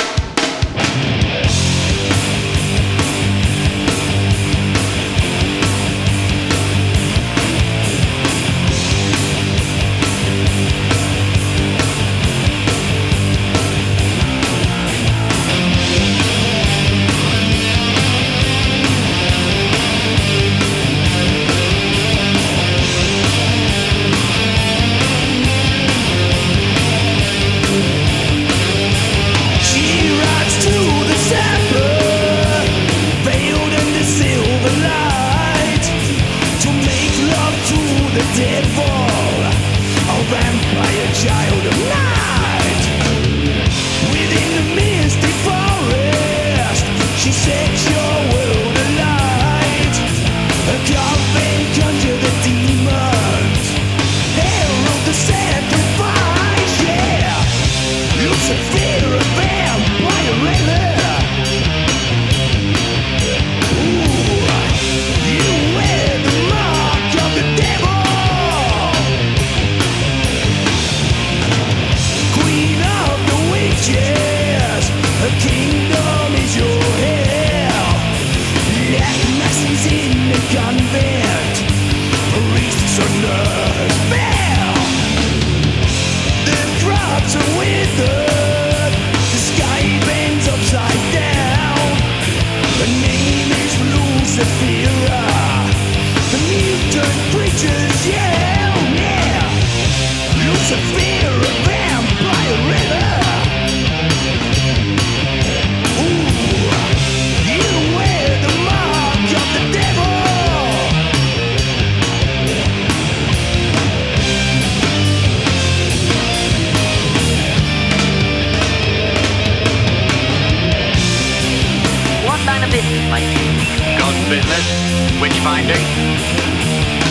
Speaker 5: God's business, witch finding.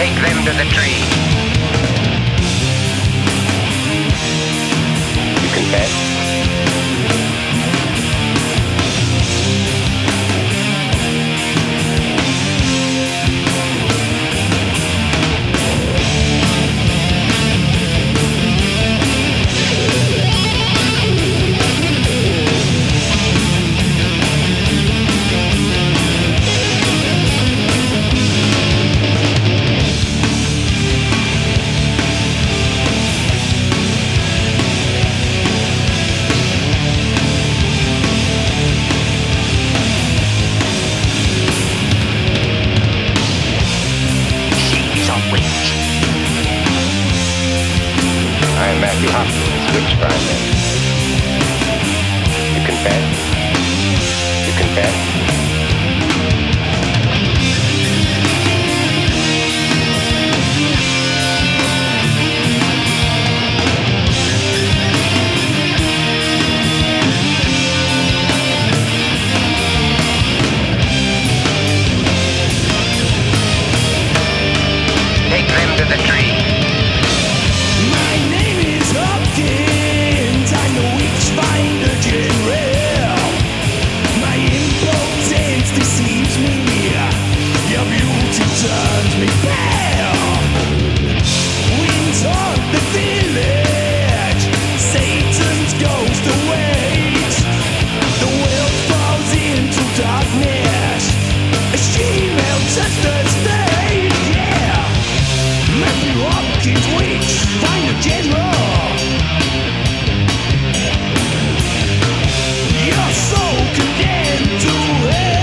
Speaker 4: Take them to the tree. You confess? Matthew Hopkins, Witchfinder. You confess? You confess? Take them to the tree.
Speaker 5: Turns me pale. Winds on the village, Satan's ghost awaits. The world falls into darkness as she melts at the stage. Yeah, Matthew Hopkins, Witchfinder General. Your soul condemned to hell.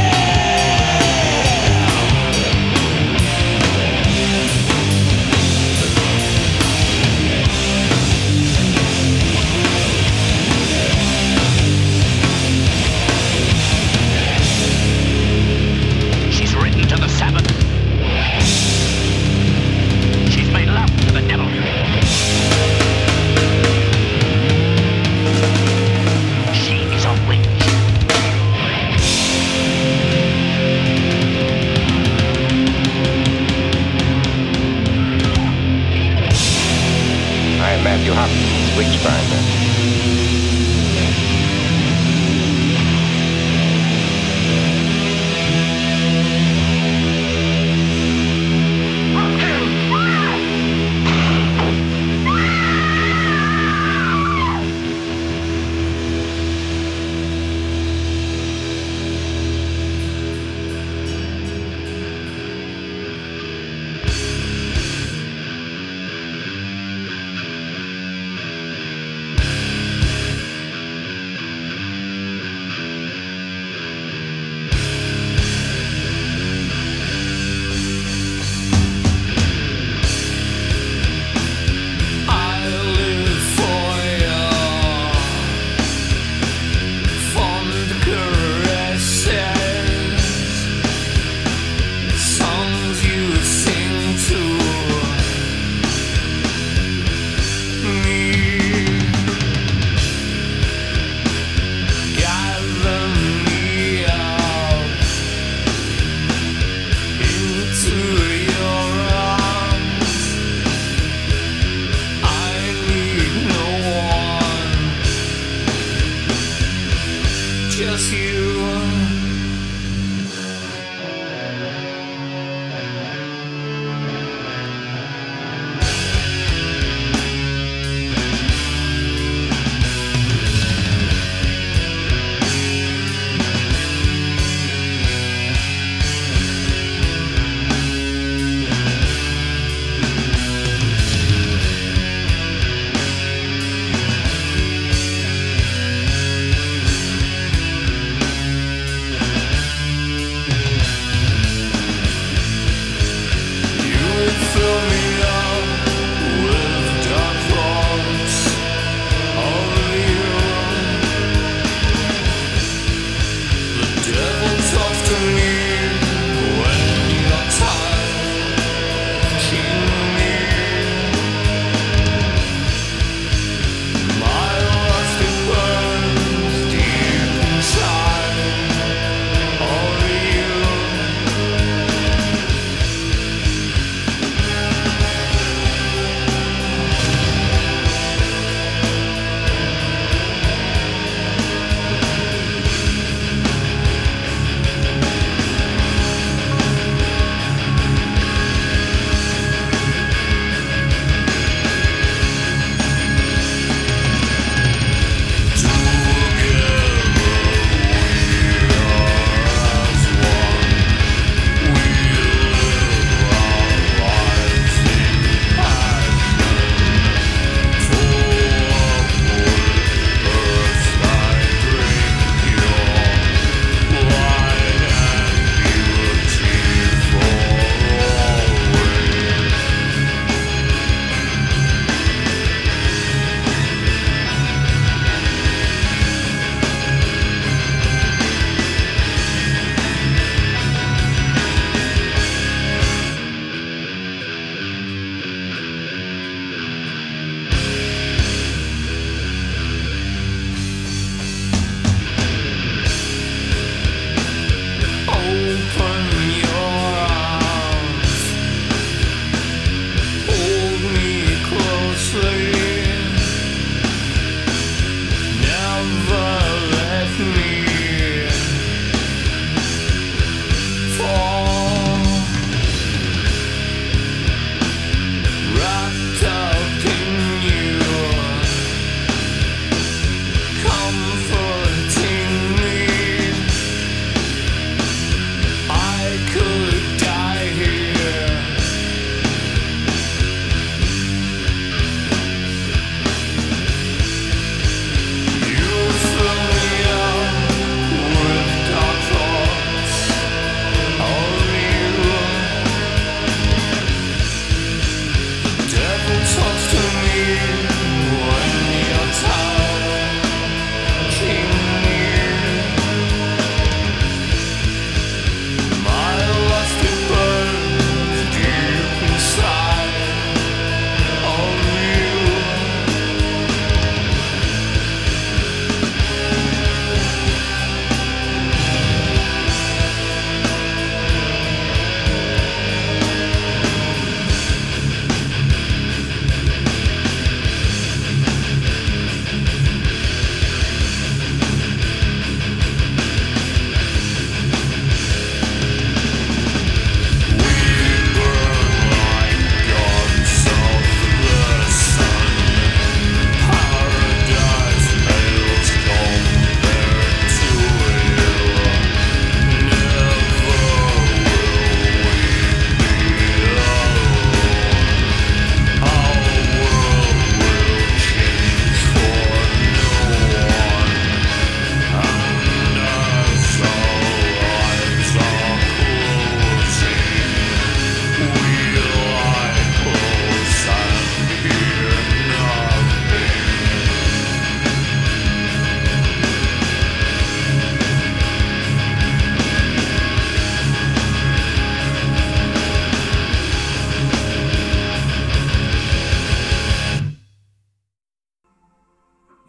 Speaker 5: Matthew Hopkins, Witchfinder.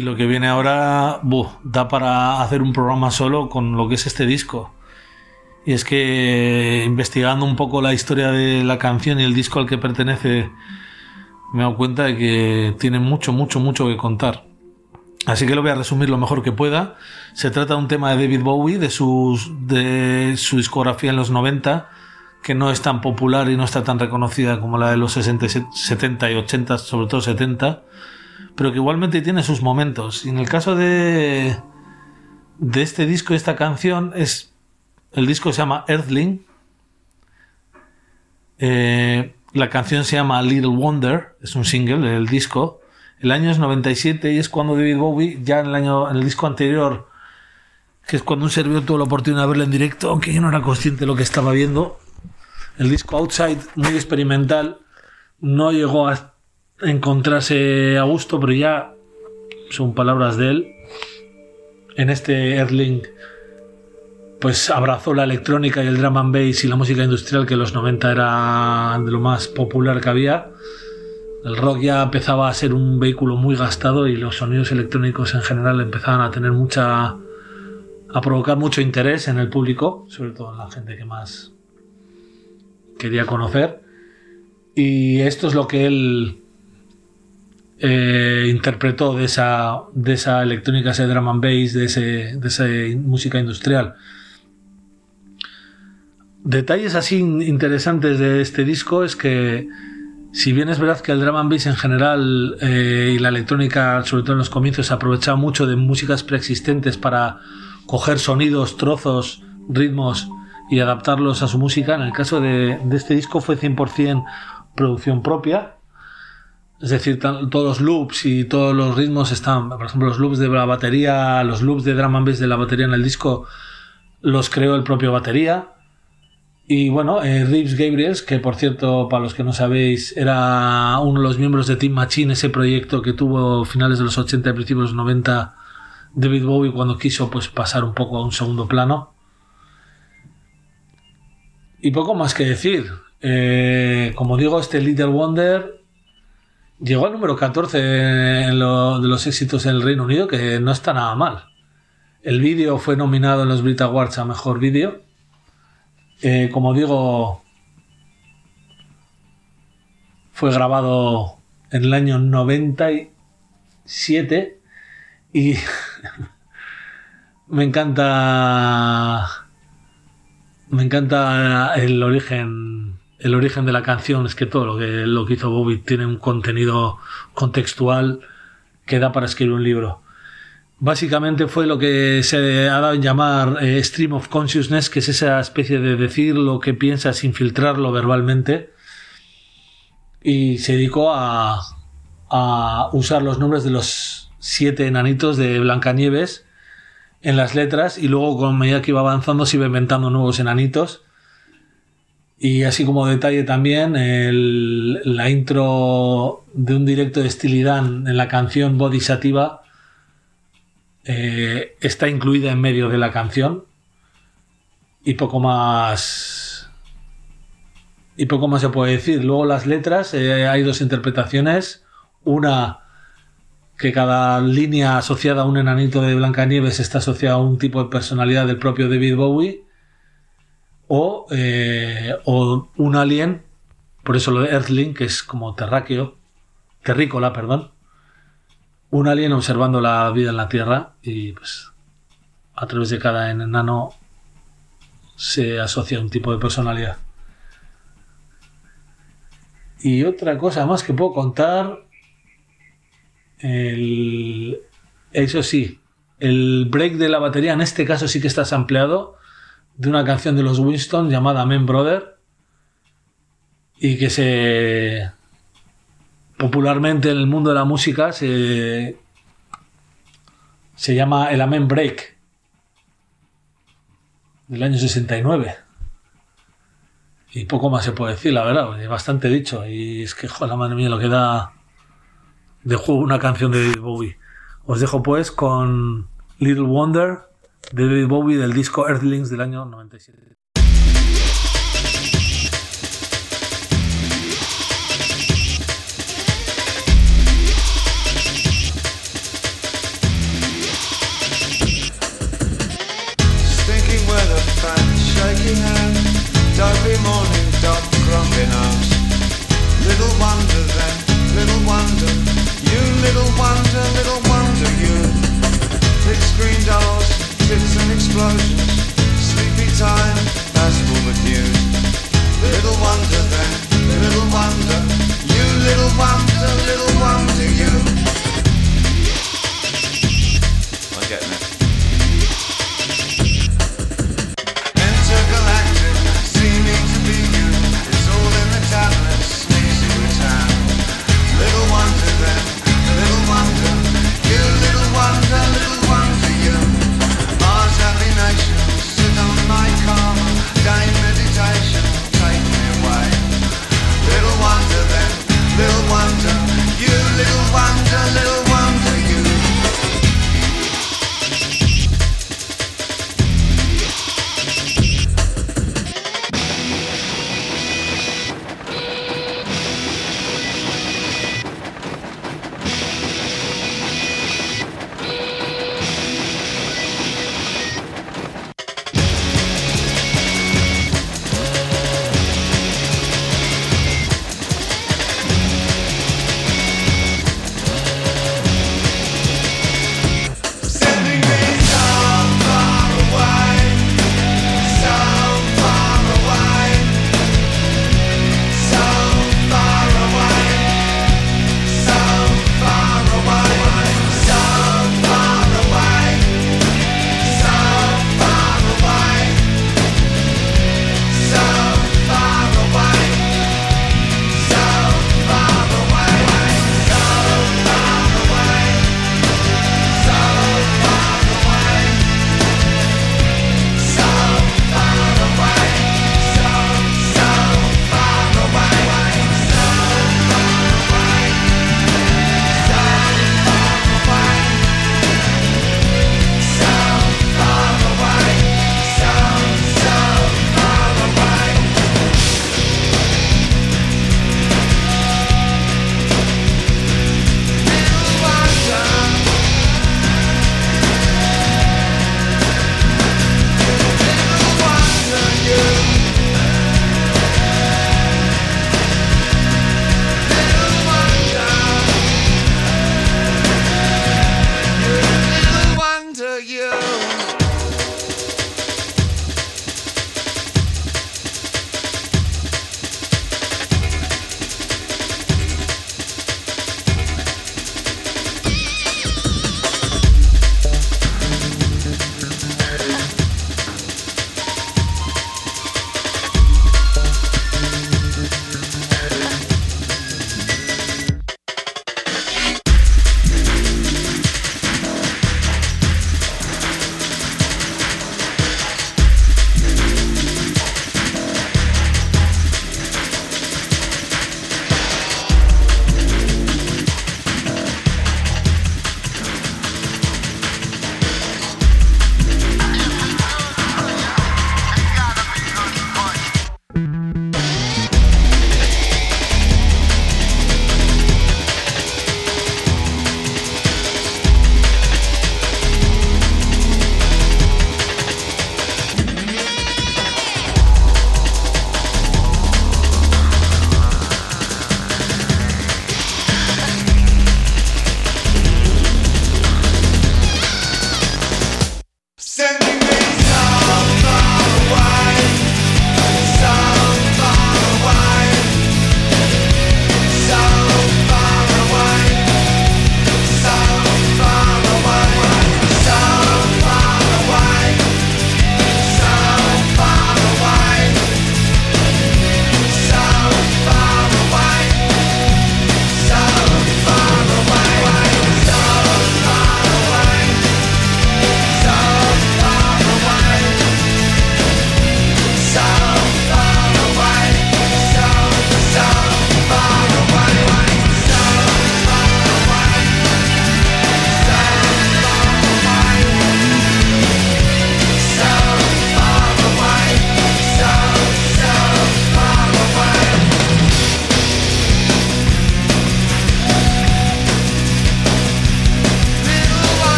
Speaker 1: Y lo que viene ahora, buh, da para hacer un programa solo con lo que es este disco. Y es que investigando un poco la historia de la canción y el disco al que pertenece, me he dado cuenta de que tiene mucho, mucho, mucho que contar. Así que lo voy a resumir lo mejor que pueda. Se trata de un tema de David Bowie, de, sus, de su discografía en los noventa, que no es tan popular y no está tan reconocida como la de los sesenta, setenta y ochenta, sobre todo setenta, pero que igualmente tiene sus momentos. Y en el caso de, de este disco, esta canción, es el disco se llama Earthling. Eh, la canción se llama Little Wonder, es un single del disco. El año es noventa y siete y es cuando David Bowie, ya en el, año, en el disco anterior, que es cuando un servidor tuvo la oportunidad de verlo en directo, aunque yo no era consciente de lo que estaba viendo. El disco Outside, muy experimental, no llegó a encontrarse a gusto, pero ya son palabras de él. En este Earthling, pues abrazó la electrónica y el drum and bass y la música industrial, que en los noventa era de lo más popular que había. El rock ya empezaba a ser un vehículo muy gastado y los sonidos electrónicos en general empezaban a tener mucha... a provocar mucho interés en el público, sobre todo en la gente que más quería conocer. Y esto es lo que él eh, interpretó de esa, de esa electrónica, ese drum and bass, de, ese, de esa música industrial. Detalles así interesantes de este disco es que, si bien es verdad que el drum and bass en general eh, y la electrónica, sobre todo en los comienzos, se aprovechaba mucho de músicas preexistentes para coger sonidos, trozos, ritmos y adaptarlos a su música, en el caso de, de este disco fue cien por ciento producción propia. Es decir, todos los loops y todos los ritmos están, por ejemplo, los loops de la batería, los loops de drum and bass de la batería en el disco los creó el propio batería. Y bueno, eh, Reeves Gabriels, que por cierto, para los que no sabéis, era uno de los miembros de Team Machine, ese proyecto que tuvo finales de los ochenta y principios de los noventa David Bowie, cuando quiso pues pasar un poco a un segundo plano. Y poco más que decir. Eh, como digo, este Little Wonder llegó al número catorce en lo, de los éxitos en el Reino Unido, que no está nada mal. El vídeo fue nominado en los Brit Awards a Mejor Vídeo. Eh, como digo, fue grabado en el año noventa y siete y me encanta me encanta el origen el origen de la canción. Es que todo lo que, lo que hizo Bowie tiene un contenido contextual que da para escribir un libro. Básicamente fue lo que se ha dado en llamar eh, Stream of Consciousness, que es esa especie de decir lo que piensas sin filtrarlo verbalmente, y se dedicó a, a usar los nombres de los siete enanitos de Blancanieves en las letras, y luego con medida que iba avanzando se iba inventando nuevos enanitos. Y así como detalle también, el, la intro de un directo de Steely Dan en la canción Body Sativa Eh, está incluida en medio de la canción, y poco más y poco más se puede decir. Luego las letras, eh, hay dos interpretaciones, una que cada línea asociada a un enanito de Blancanieves está asociada a un tipo de personalidad del propio David Bowie, o, eh, o un alien, por eso lo de Earthling, que es como terráqueo, terrícola, perdón, un alien observando la vida en la Tierra, y pues a través de cada enano se asocia un tipo de personalidad. Y otra cosa más que puedo contar, el, eso sí, el break de la batería en este caso sí que está sampleado de una canción de los Winston llamada Men Brother, y que se... popularmente en el mundo de la música se, se llama el Amen Break, del año sesenta y nueve. Y poco más se puede decir, la verdad, es bastante dicho. Y es que, joder, madre mía, lo que da de juego una canción de David Bowie. Os dejo pues con Little Wonder de David Bowie, del disco Earthlings del año noventa y siete.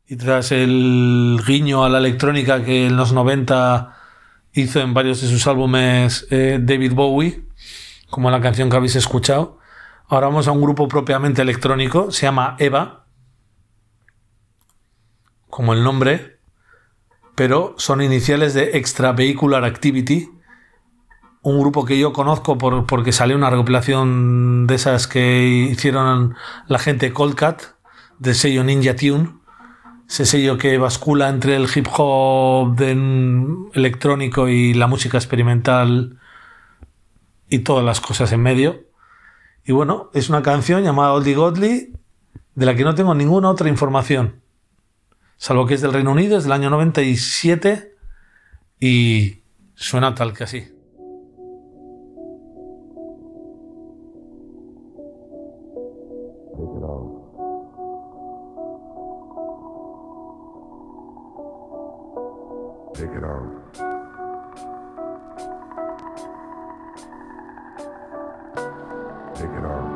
Speaker 1: y tras el guiño a la electrónica que en los noventa hizo en varios de sus álbumes eh, David Bowie, como la canción que habéis escuchado, ahora vamos a un grupo propiamente electrónico, se llama Eva, como el nombre, pero son iniciales de Extravehicular Activity, un grupo que yo conozco por, porque salió una recopilación de esas que hicieron la gente Cold Cut, del sello Ninja Tune, ese sello que bascula entre el hip hop de, electrónico y la música experimental y todas las cosas en medio. Y bueno, es una canción llamada Oldie Godly, de la que no tengo ninguna otra información, salvo que es del Reino Unido, es del año noventa y siete y suena tal que así.
Speaker 6: Take it off. Take it off.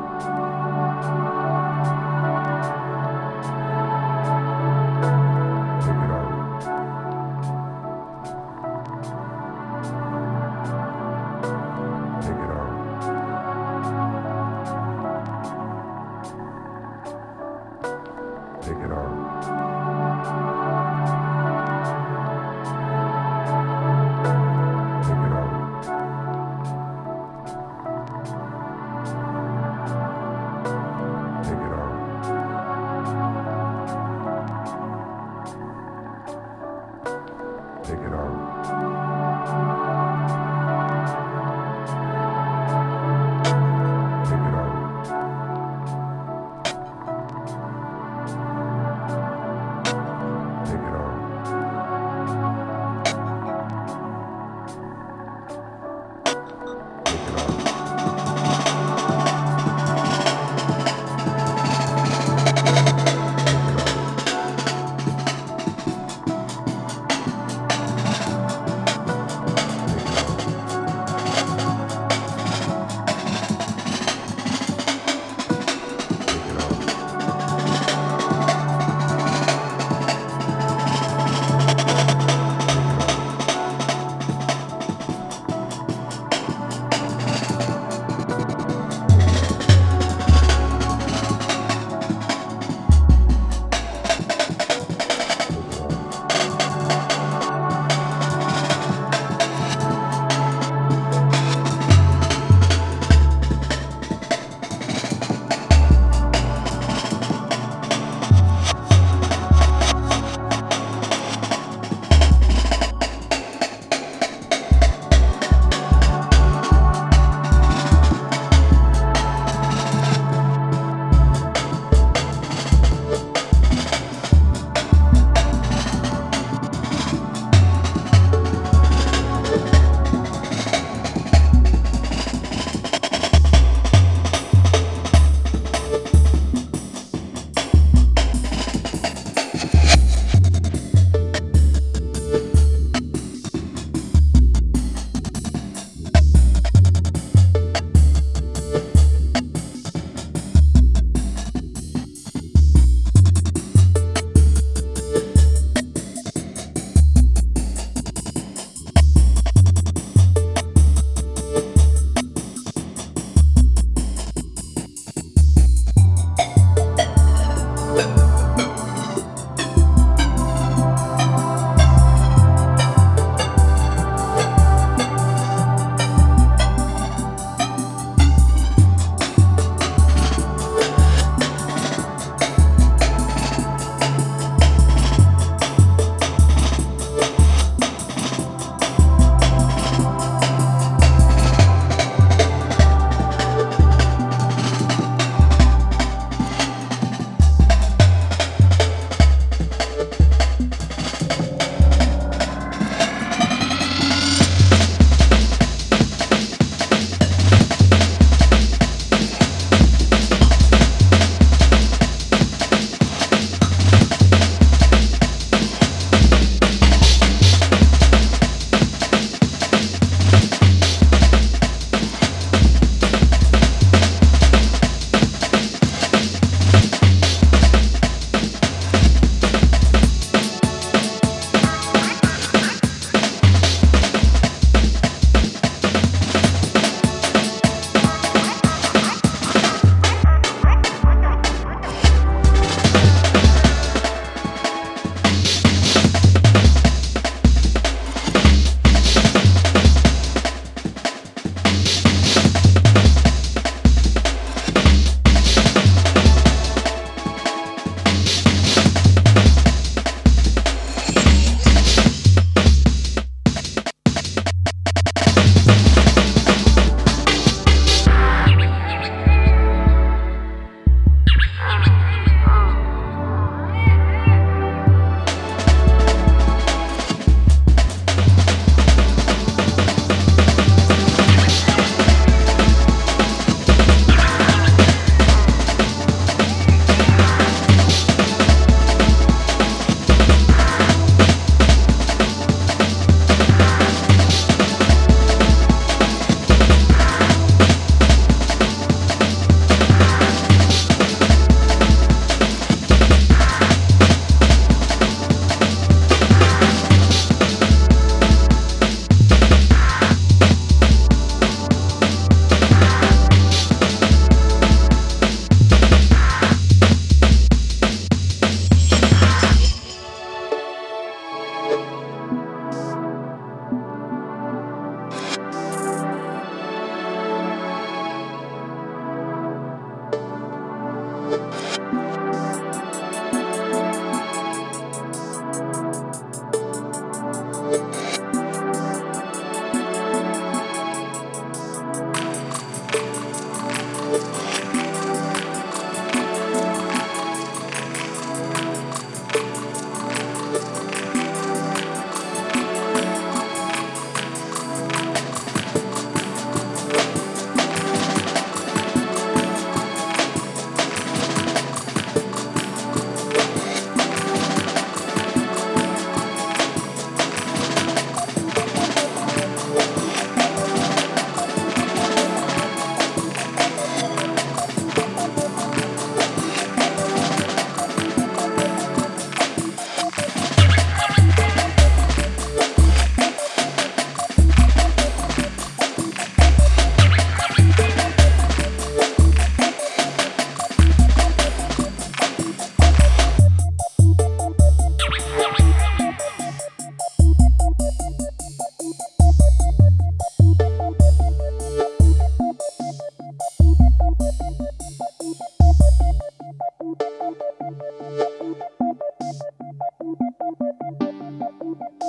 Speaker 6: Take it off. Take it off. Take it off.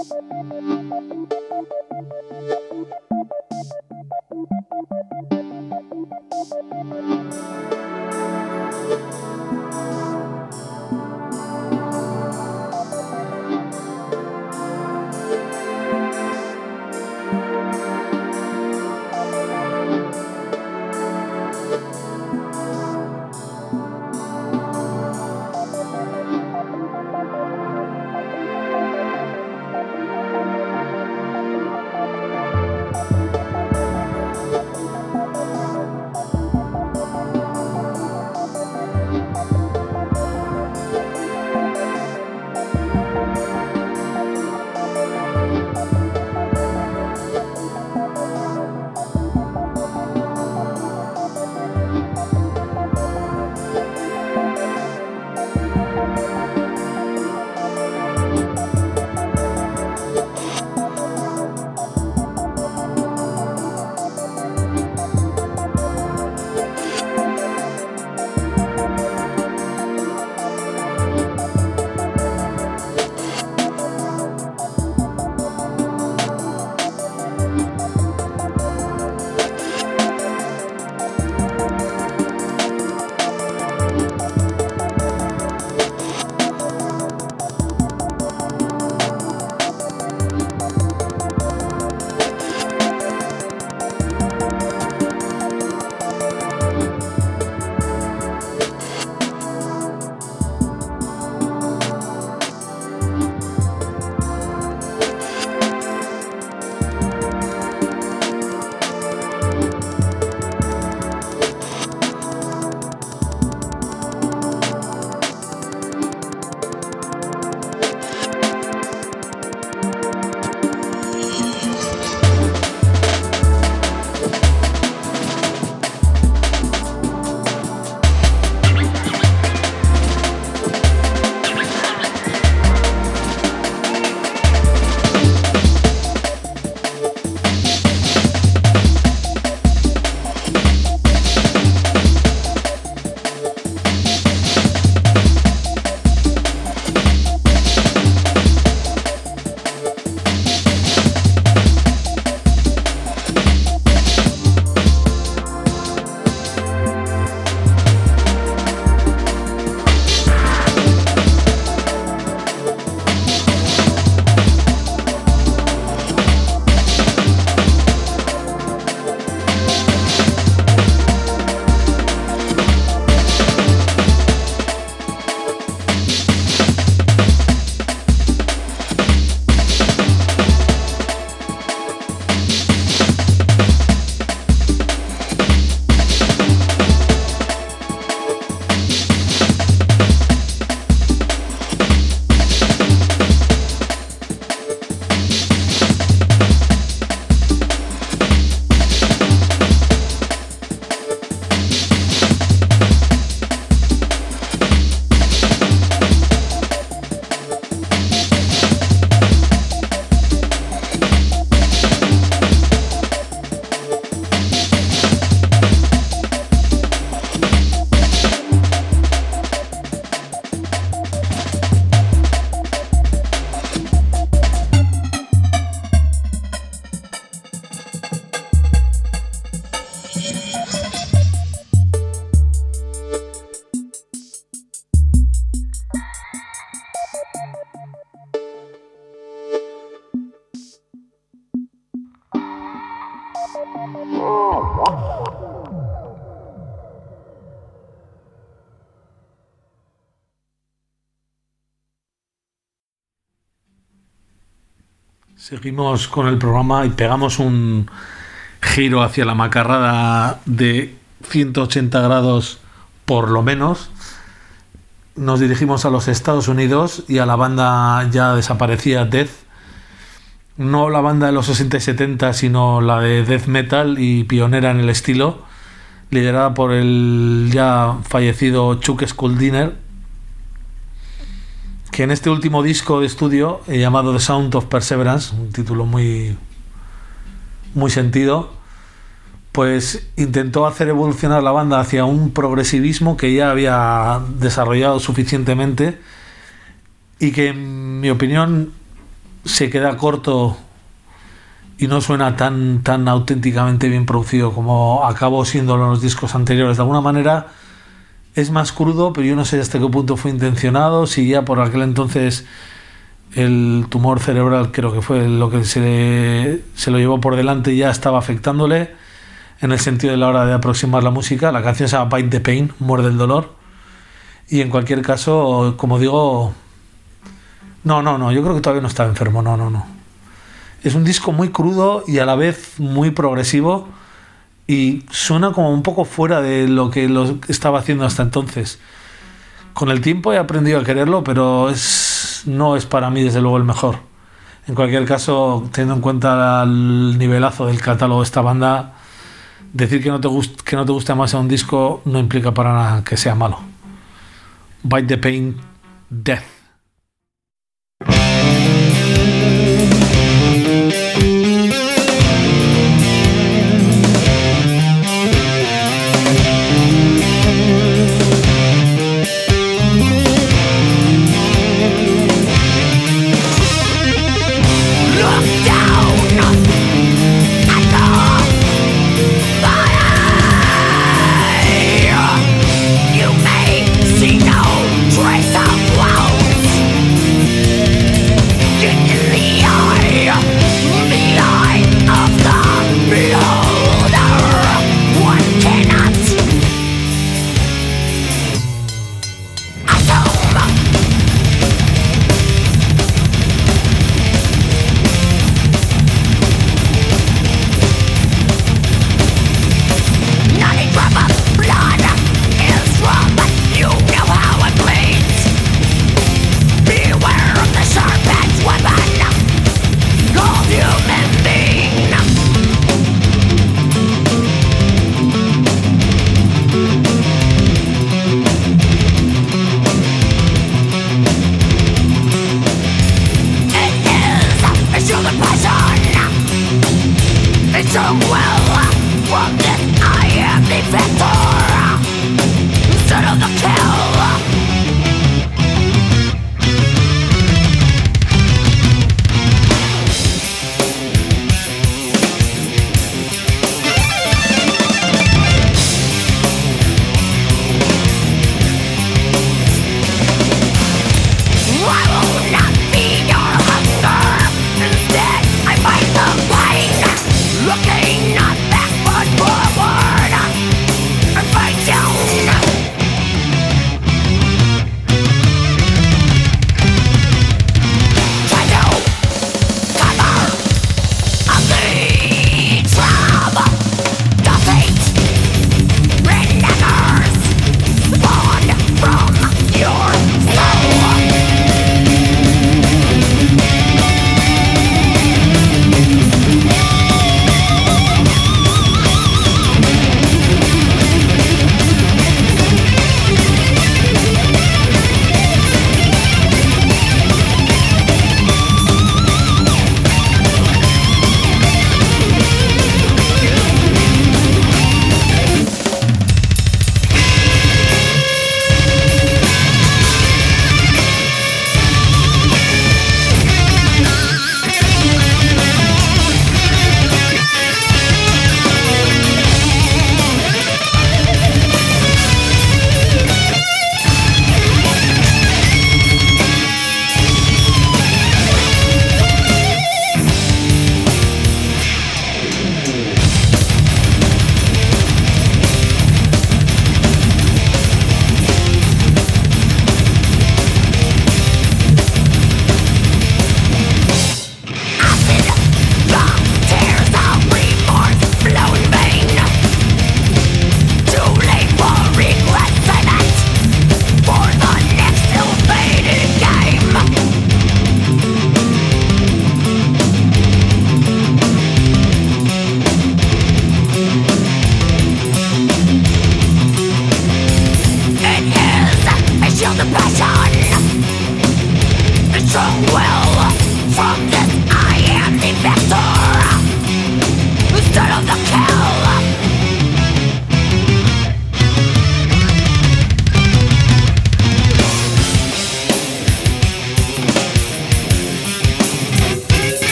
Speaker 1: Seguimos con el programa y pegamos un giro hacia la macarrada de ciento ochenta grados por lo menos. Nos dirigimos a los Estados Unidos y a la banda ya desaparecida Death. No la banda de los sesenta y setenta, sino la de death metal y pionera en el estilo, liderada por el ya fallecido Chuck Schuldiner, que en este último disco de estudio, eh, llamado The Sound of Perseverance, un título muy, muy sentido, pues intentó hacer evolucionar la banda hacia un progresivismo que ya había desarrollado suficientemente y que, en mi opinión, se queda corto y no suena tan, tan auténticamente bien producido como acabó siendo en los discos anteriores. De alguna manera es más crudo, pero yo no sé hasta qué punto fue intencionado, si ya por aquel entonces el tumor cerebral, creo que fue lo que se, se lo llevó por delante, ya estaba afectándole en el sentido de la hora de aproximar la música. La canción se llama Bite the Pain, Muerde el dolor, y en cualquier caso, como digo, no, no, no, yo creo que todavía no estaba enfermo, no, no, no. Es un disco muy crudo y a la vez muy progresivo, y suena como un poco fuera de lo que lo estaba haciendo hasta entonces. Con el tiempo he aprendido a quererlo, pero es, no es para mí desde luego el mejor. En cualquier caso, teniendo en cuenta el nivelazo del catálogo de esta banda, decir que no te gust- que no te gusta más a un disco no implica para nada que sea malo. Bite the Pain, Death.
Speaker 7: Looking at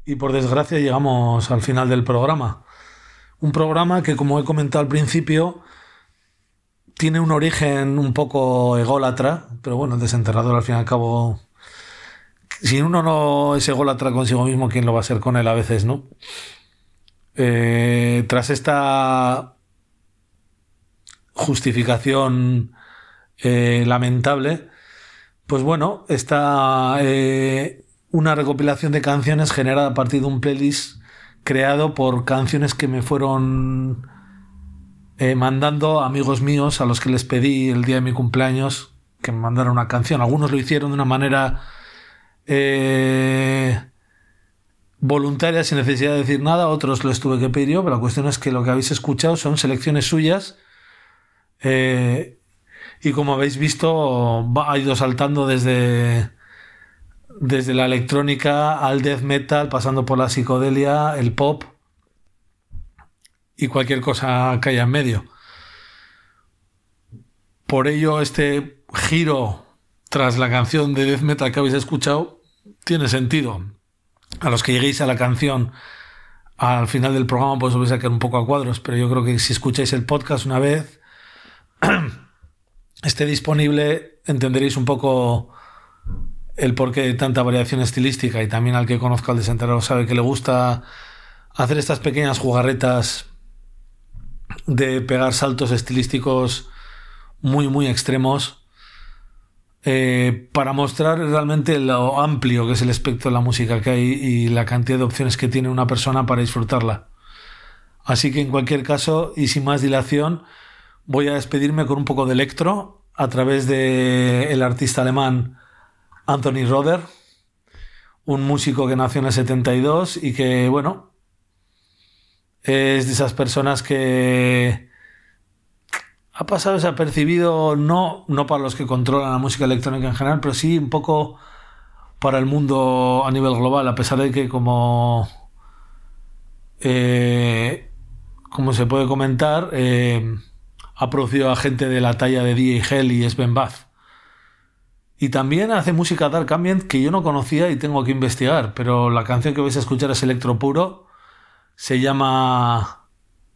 Speaker 1: Y por desgracia llegamos al final del programa. Un programa que, como he comentado al principio, tiene un origen un poco ególatra, pero bueno, el Desenterrador al fin y al cabo, si uno no es ególatra consigo mismo, ¿quién lo va a ser con él a veces, no? Eh, tras esta justificación eh, lamentable, pues bueno, está eh, una recopilación de canciones generada a partir de un playlist creado por canciones que me fueron eh, mandando amigos míos a los que les pedí el día de mi cumpleaños que me mandaran una canción. Algunos lo hicieron de una manera eh, voluntaria, sin necesidad de decir nada, otros les tuve que pedir yo, pero la cuestión es que lo que habéis escuchado son selecciones suyas eh, y como habéis visto ha ido saltando desde desde la electrónica al death metal, pasando por la psicodelia, el pop y cualquier cosa que haya en medio. Por ello este giro tras la canción de death metal que habéis escuchado tiene sentido. A los que lleguéis a la canción al final del programa pues os vais a quedar un poco a cuadros, pero yo creo que si escucháis el podcast una vez esté disponible entenderéis un poco el porqué de tanta variación estilística, y también al que conozca al Desenterrador sabe que le gusta hacer estas pequeñas jugarretas de pegar saltos estilísticos muy muy extremos eh, para mostrar realmente lo amplio que es el espectro de la música que hay y la cantidad de opciones que tiene una persona para disfrutarla. Así que en cualquier caso y sin más dilación voy a despedirme con un poco de electro a través de el artista alemán Anthony Roeder, un músico que nació en el setenta y dos y que, bueno, es de esas personas que ha pasado desapercibido, no, no para los que controlan la música electrónica en general, pero sí un poco para el mundo a nivel global, a pesar de que como, eh, como se puede comentar, eh, ha producido a gente de la talla de D J Hell y Sven Bath. Y también hace música dark ambient que yo no conocía y tengo que investigar, pero la canción que vais a escuchar es electro puro, se llama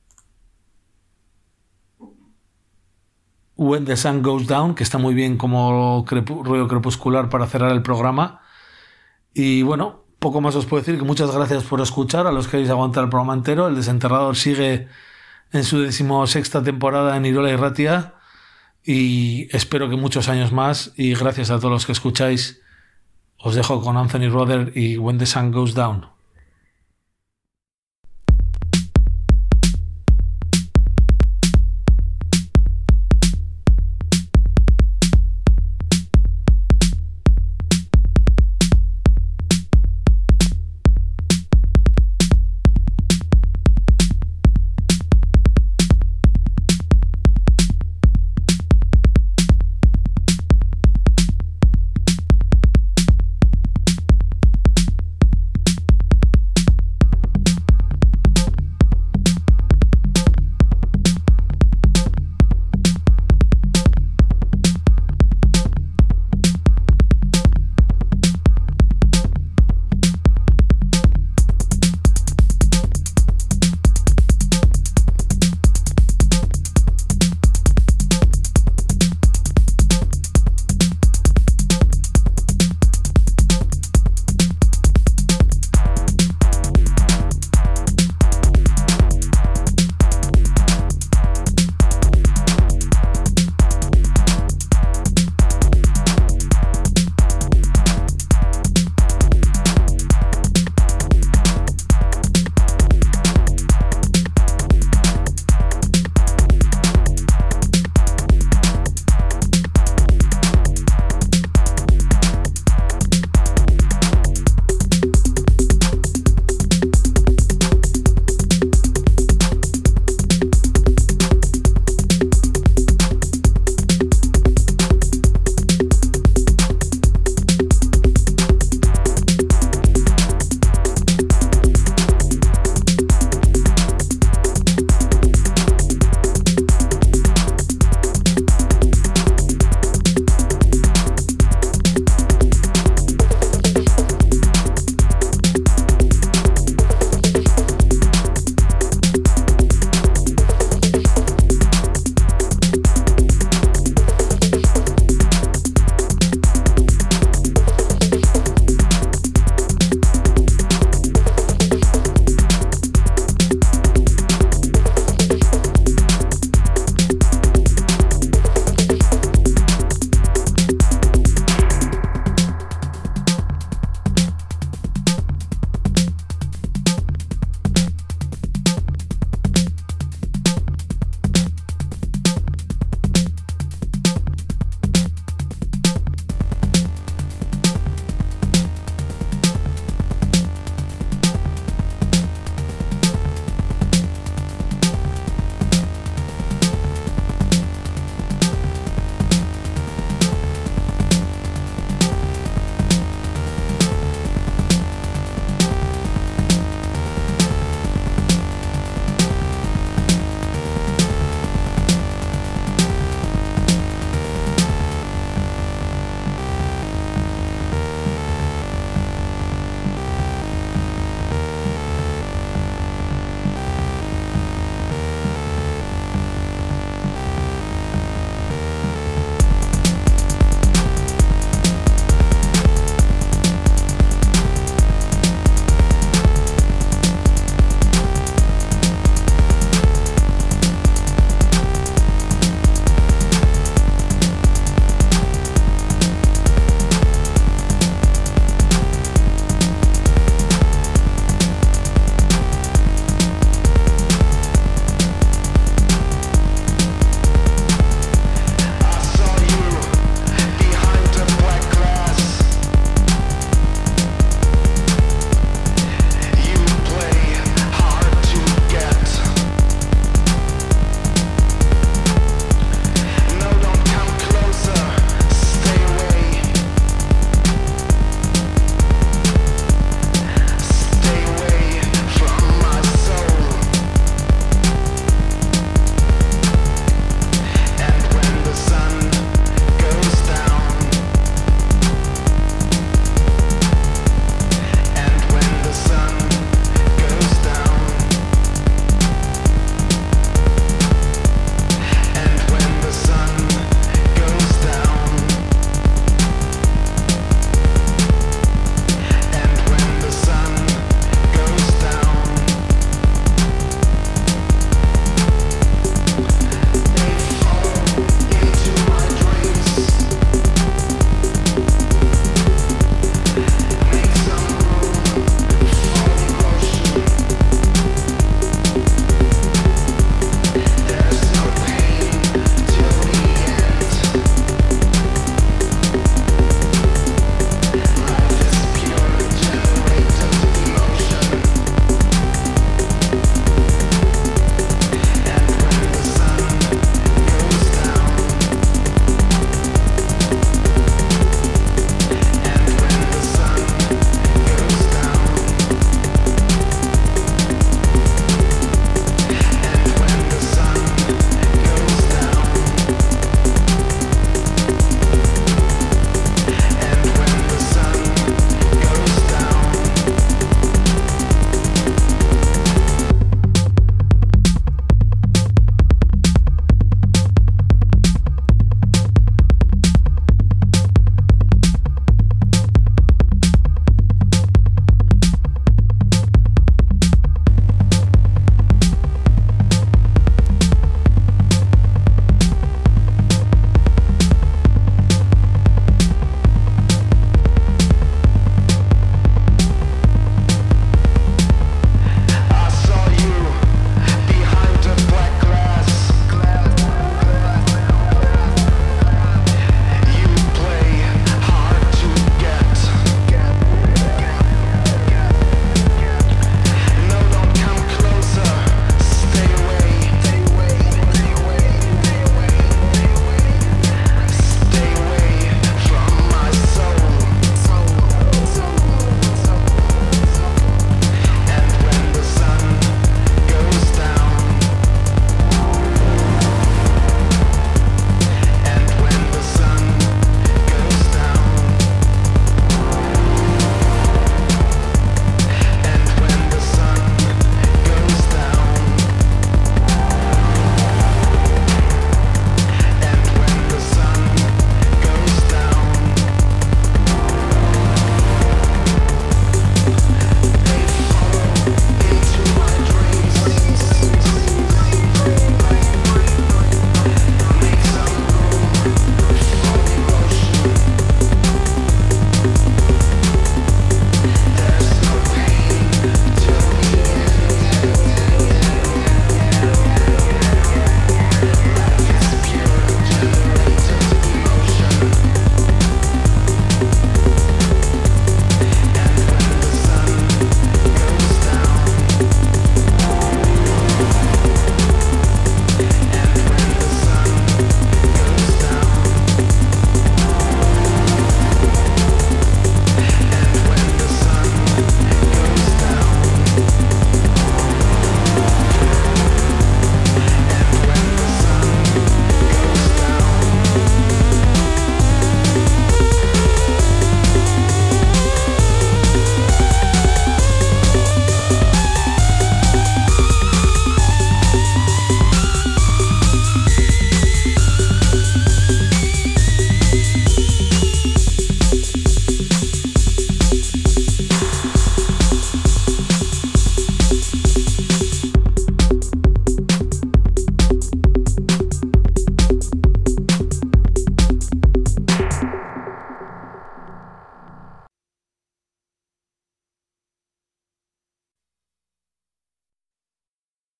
Speaker 1: When the Sun Goes Down, que está muy bien como crepu- ruido crepuscular para cerrar el programa. Y bueno, poco más os puedo decir, que muchas gracias por escuchar, a los que habéis aguantado el programa entero. El Desenterrador sigue en su decimosexta temporada en Irola y Ratia, y espero que muchos años más, y gracias a todos los que escucháis. Os dejo con Anthony Roeder y When the Sun Goes Down.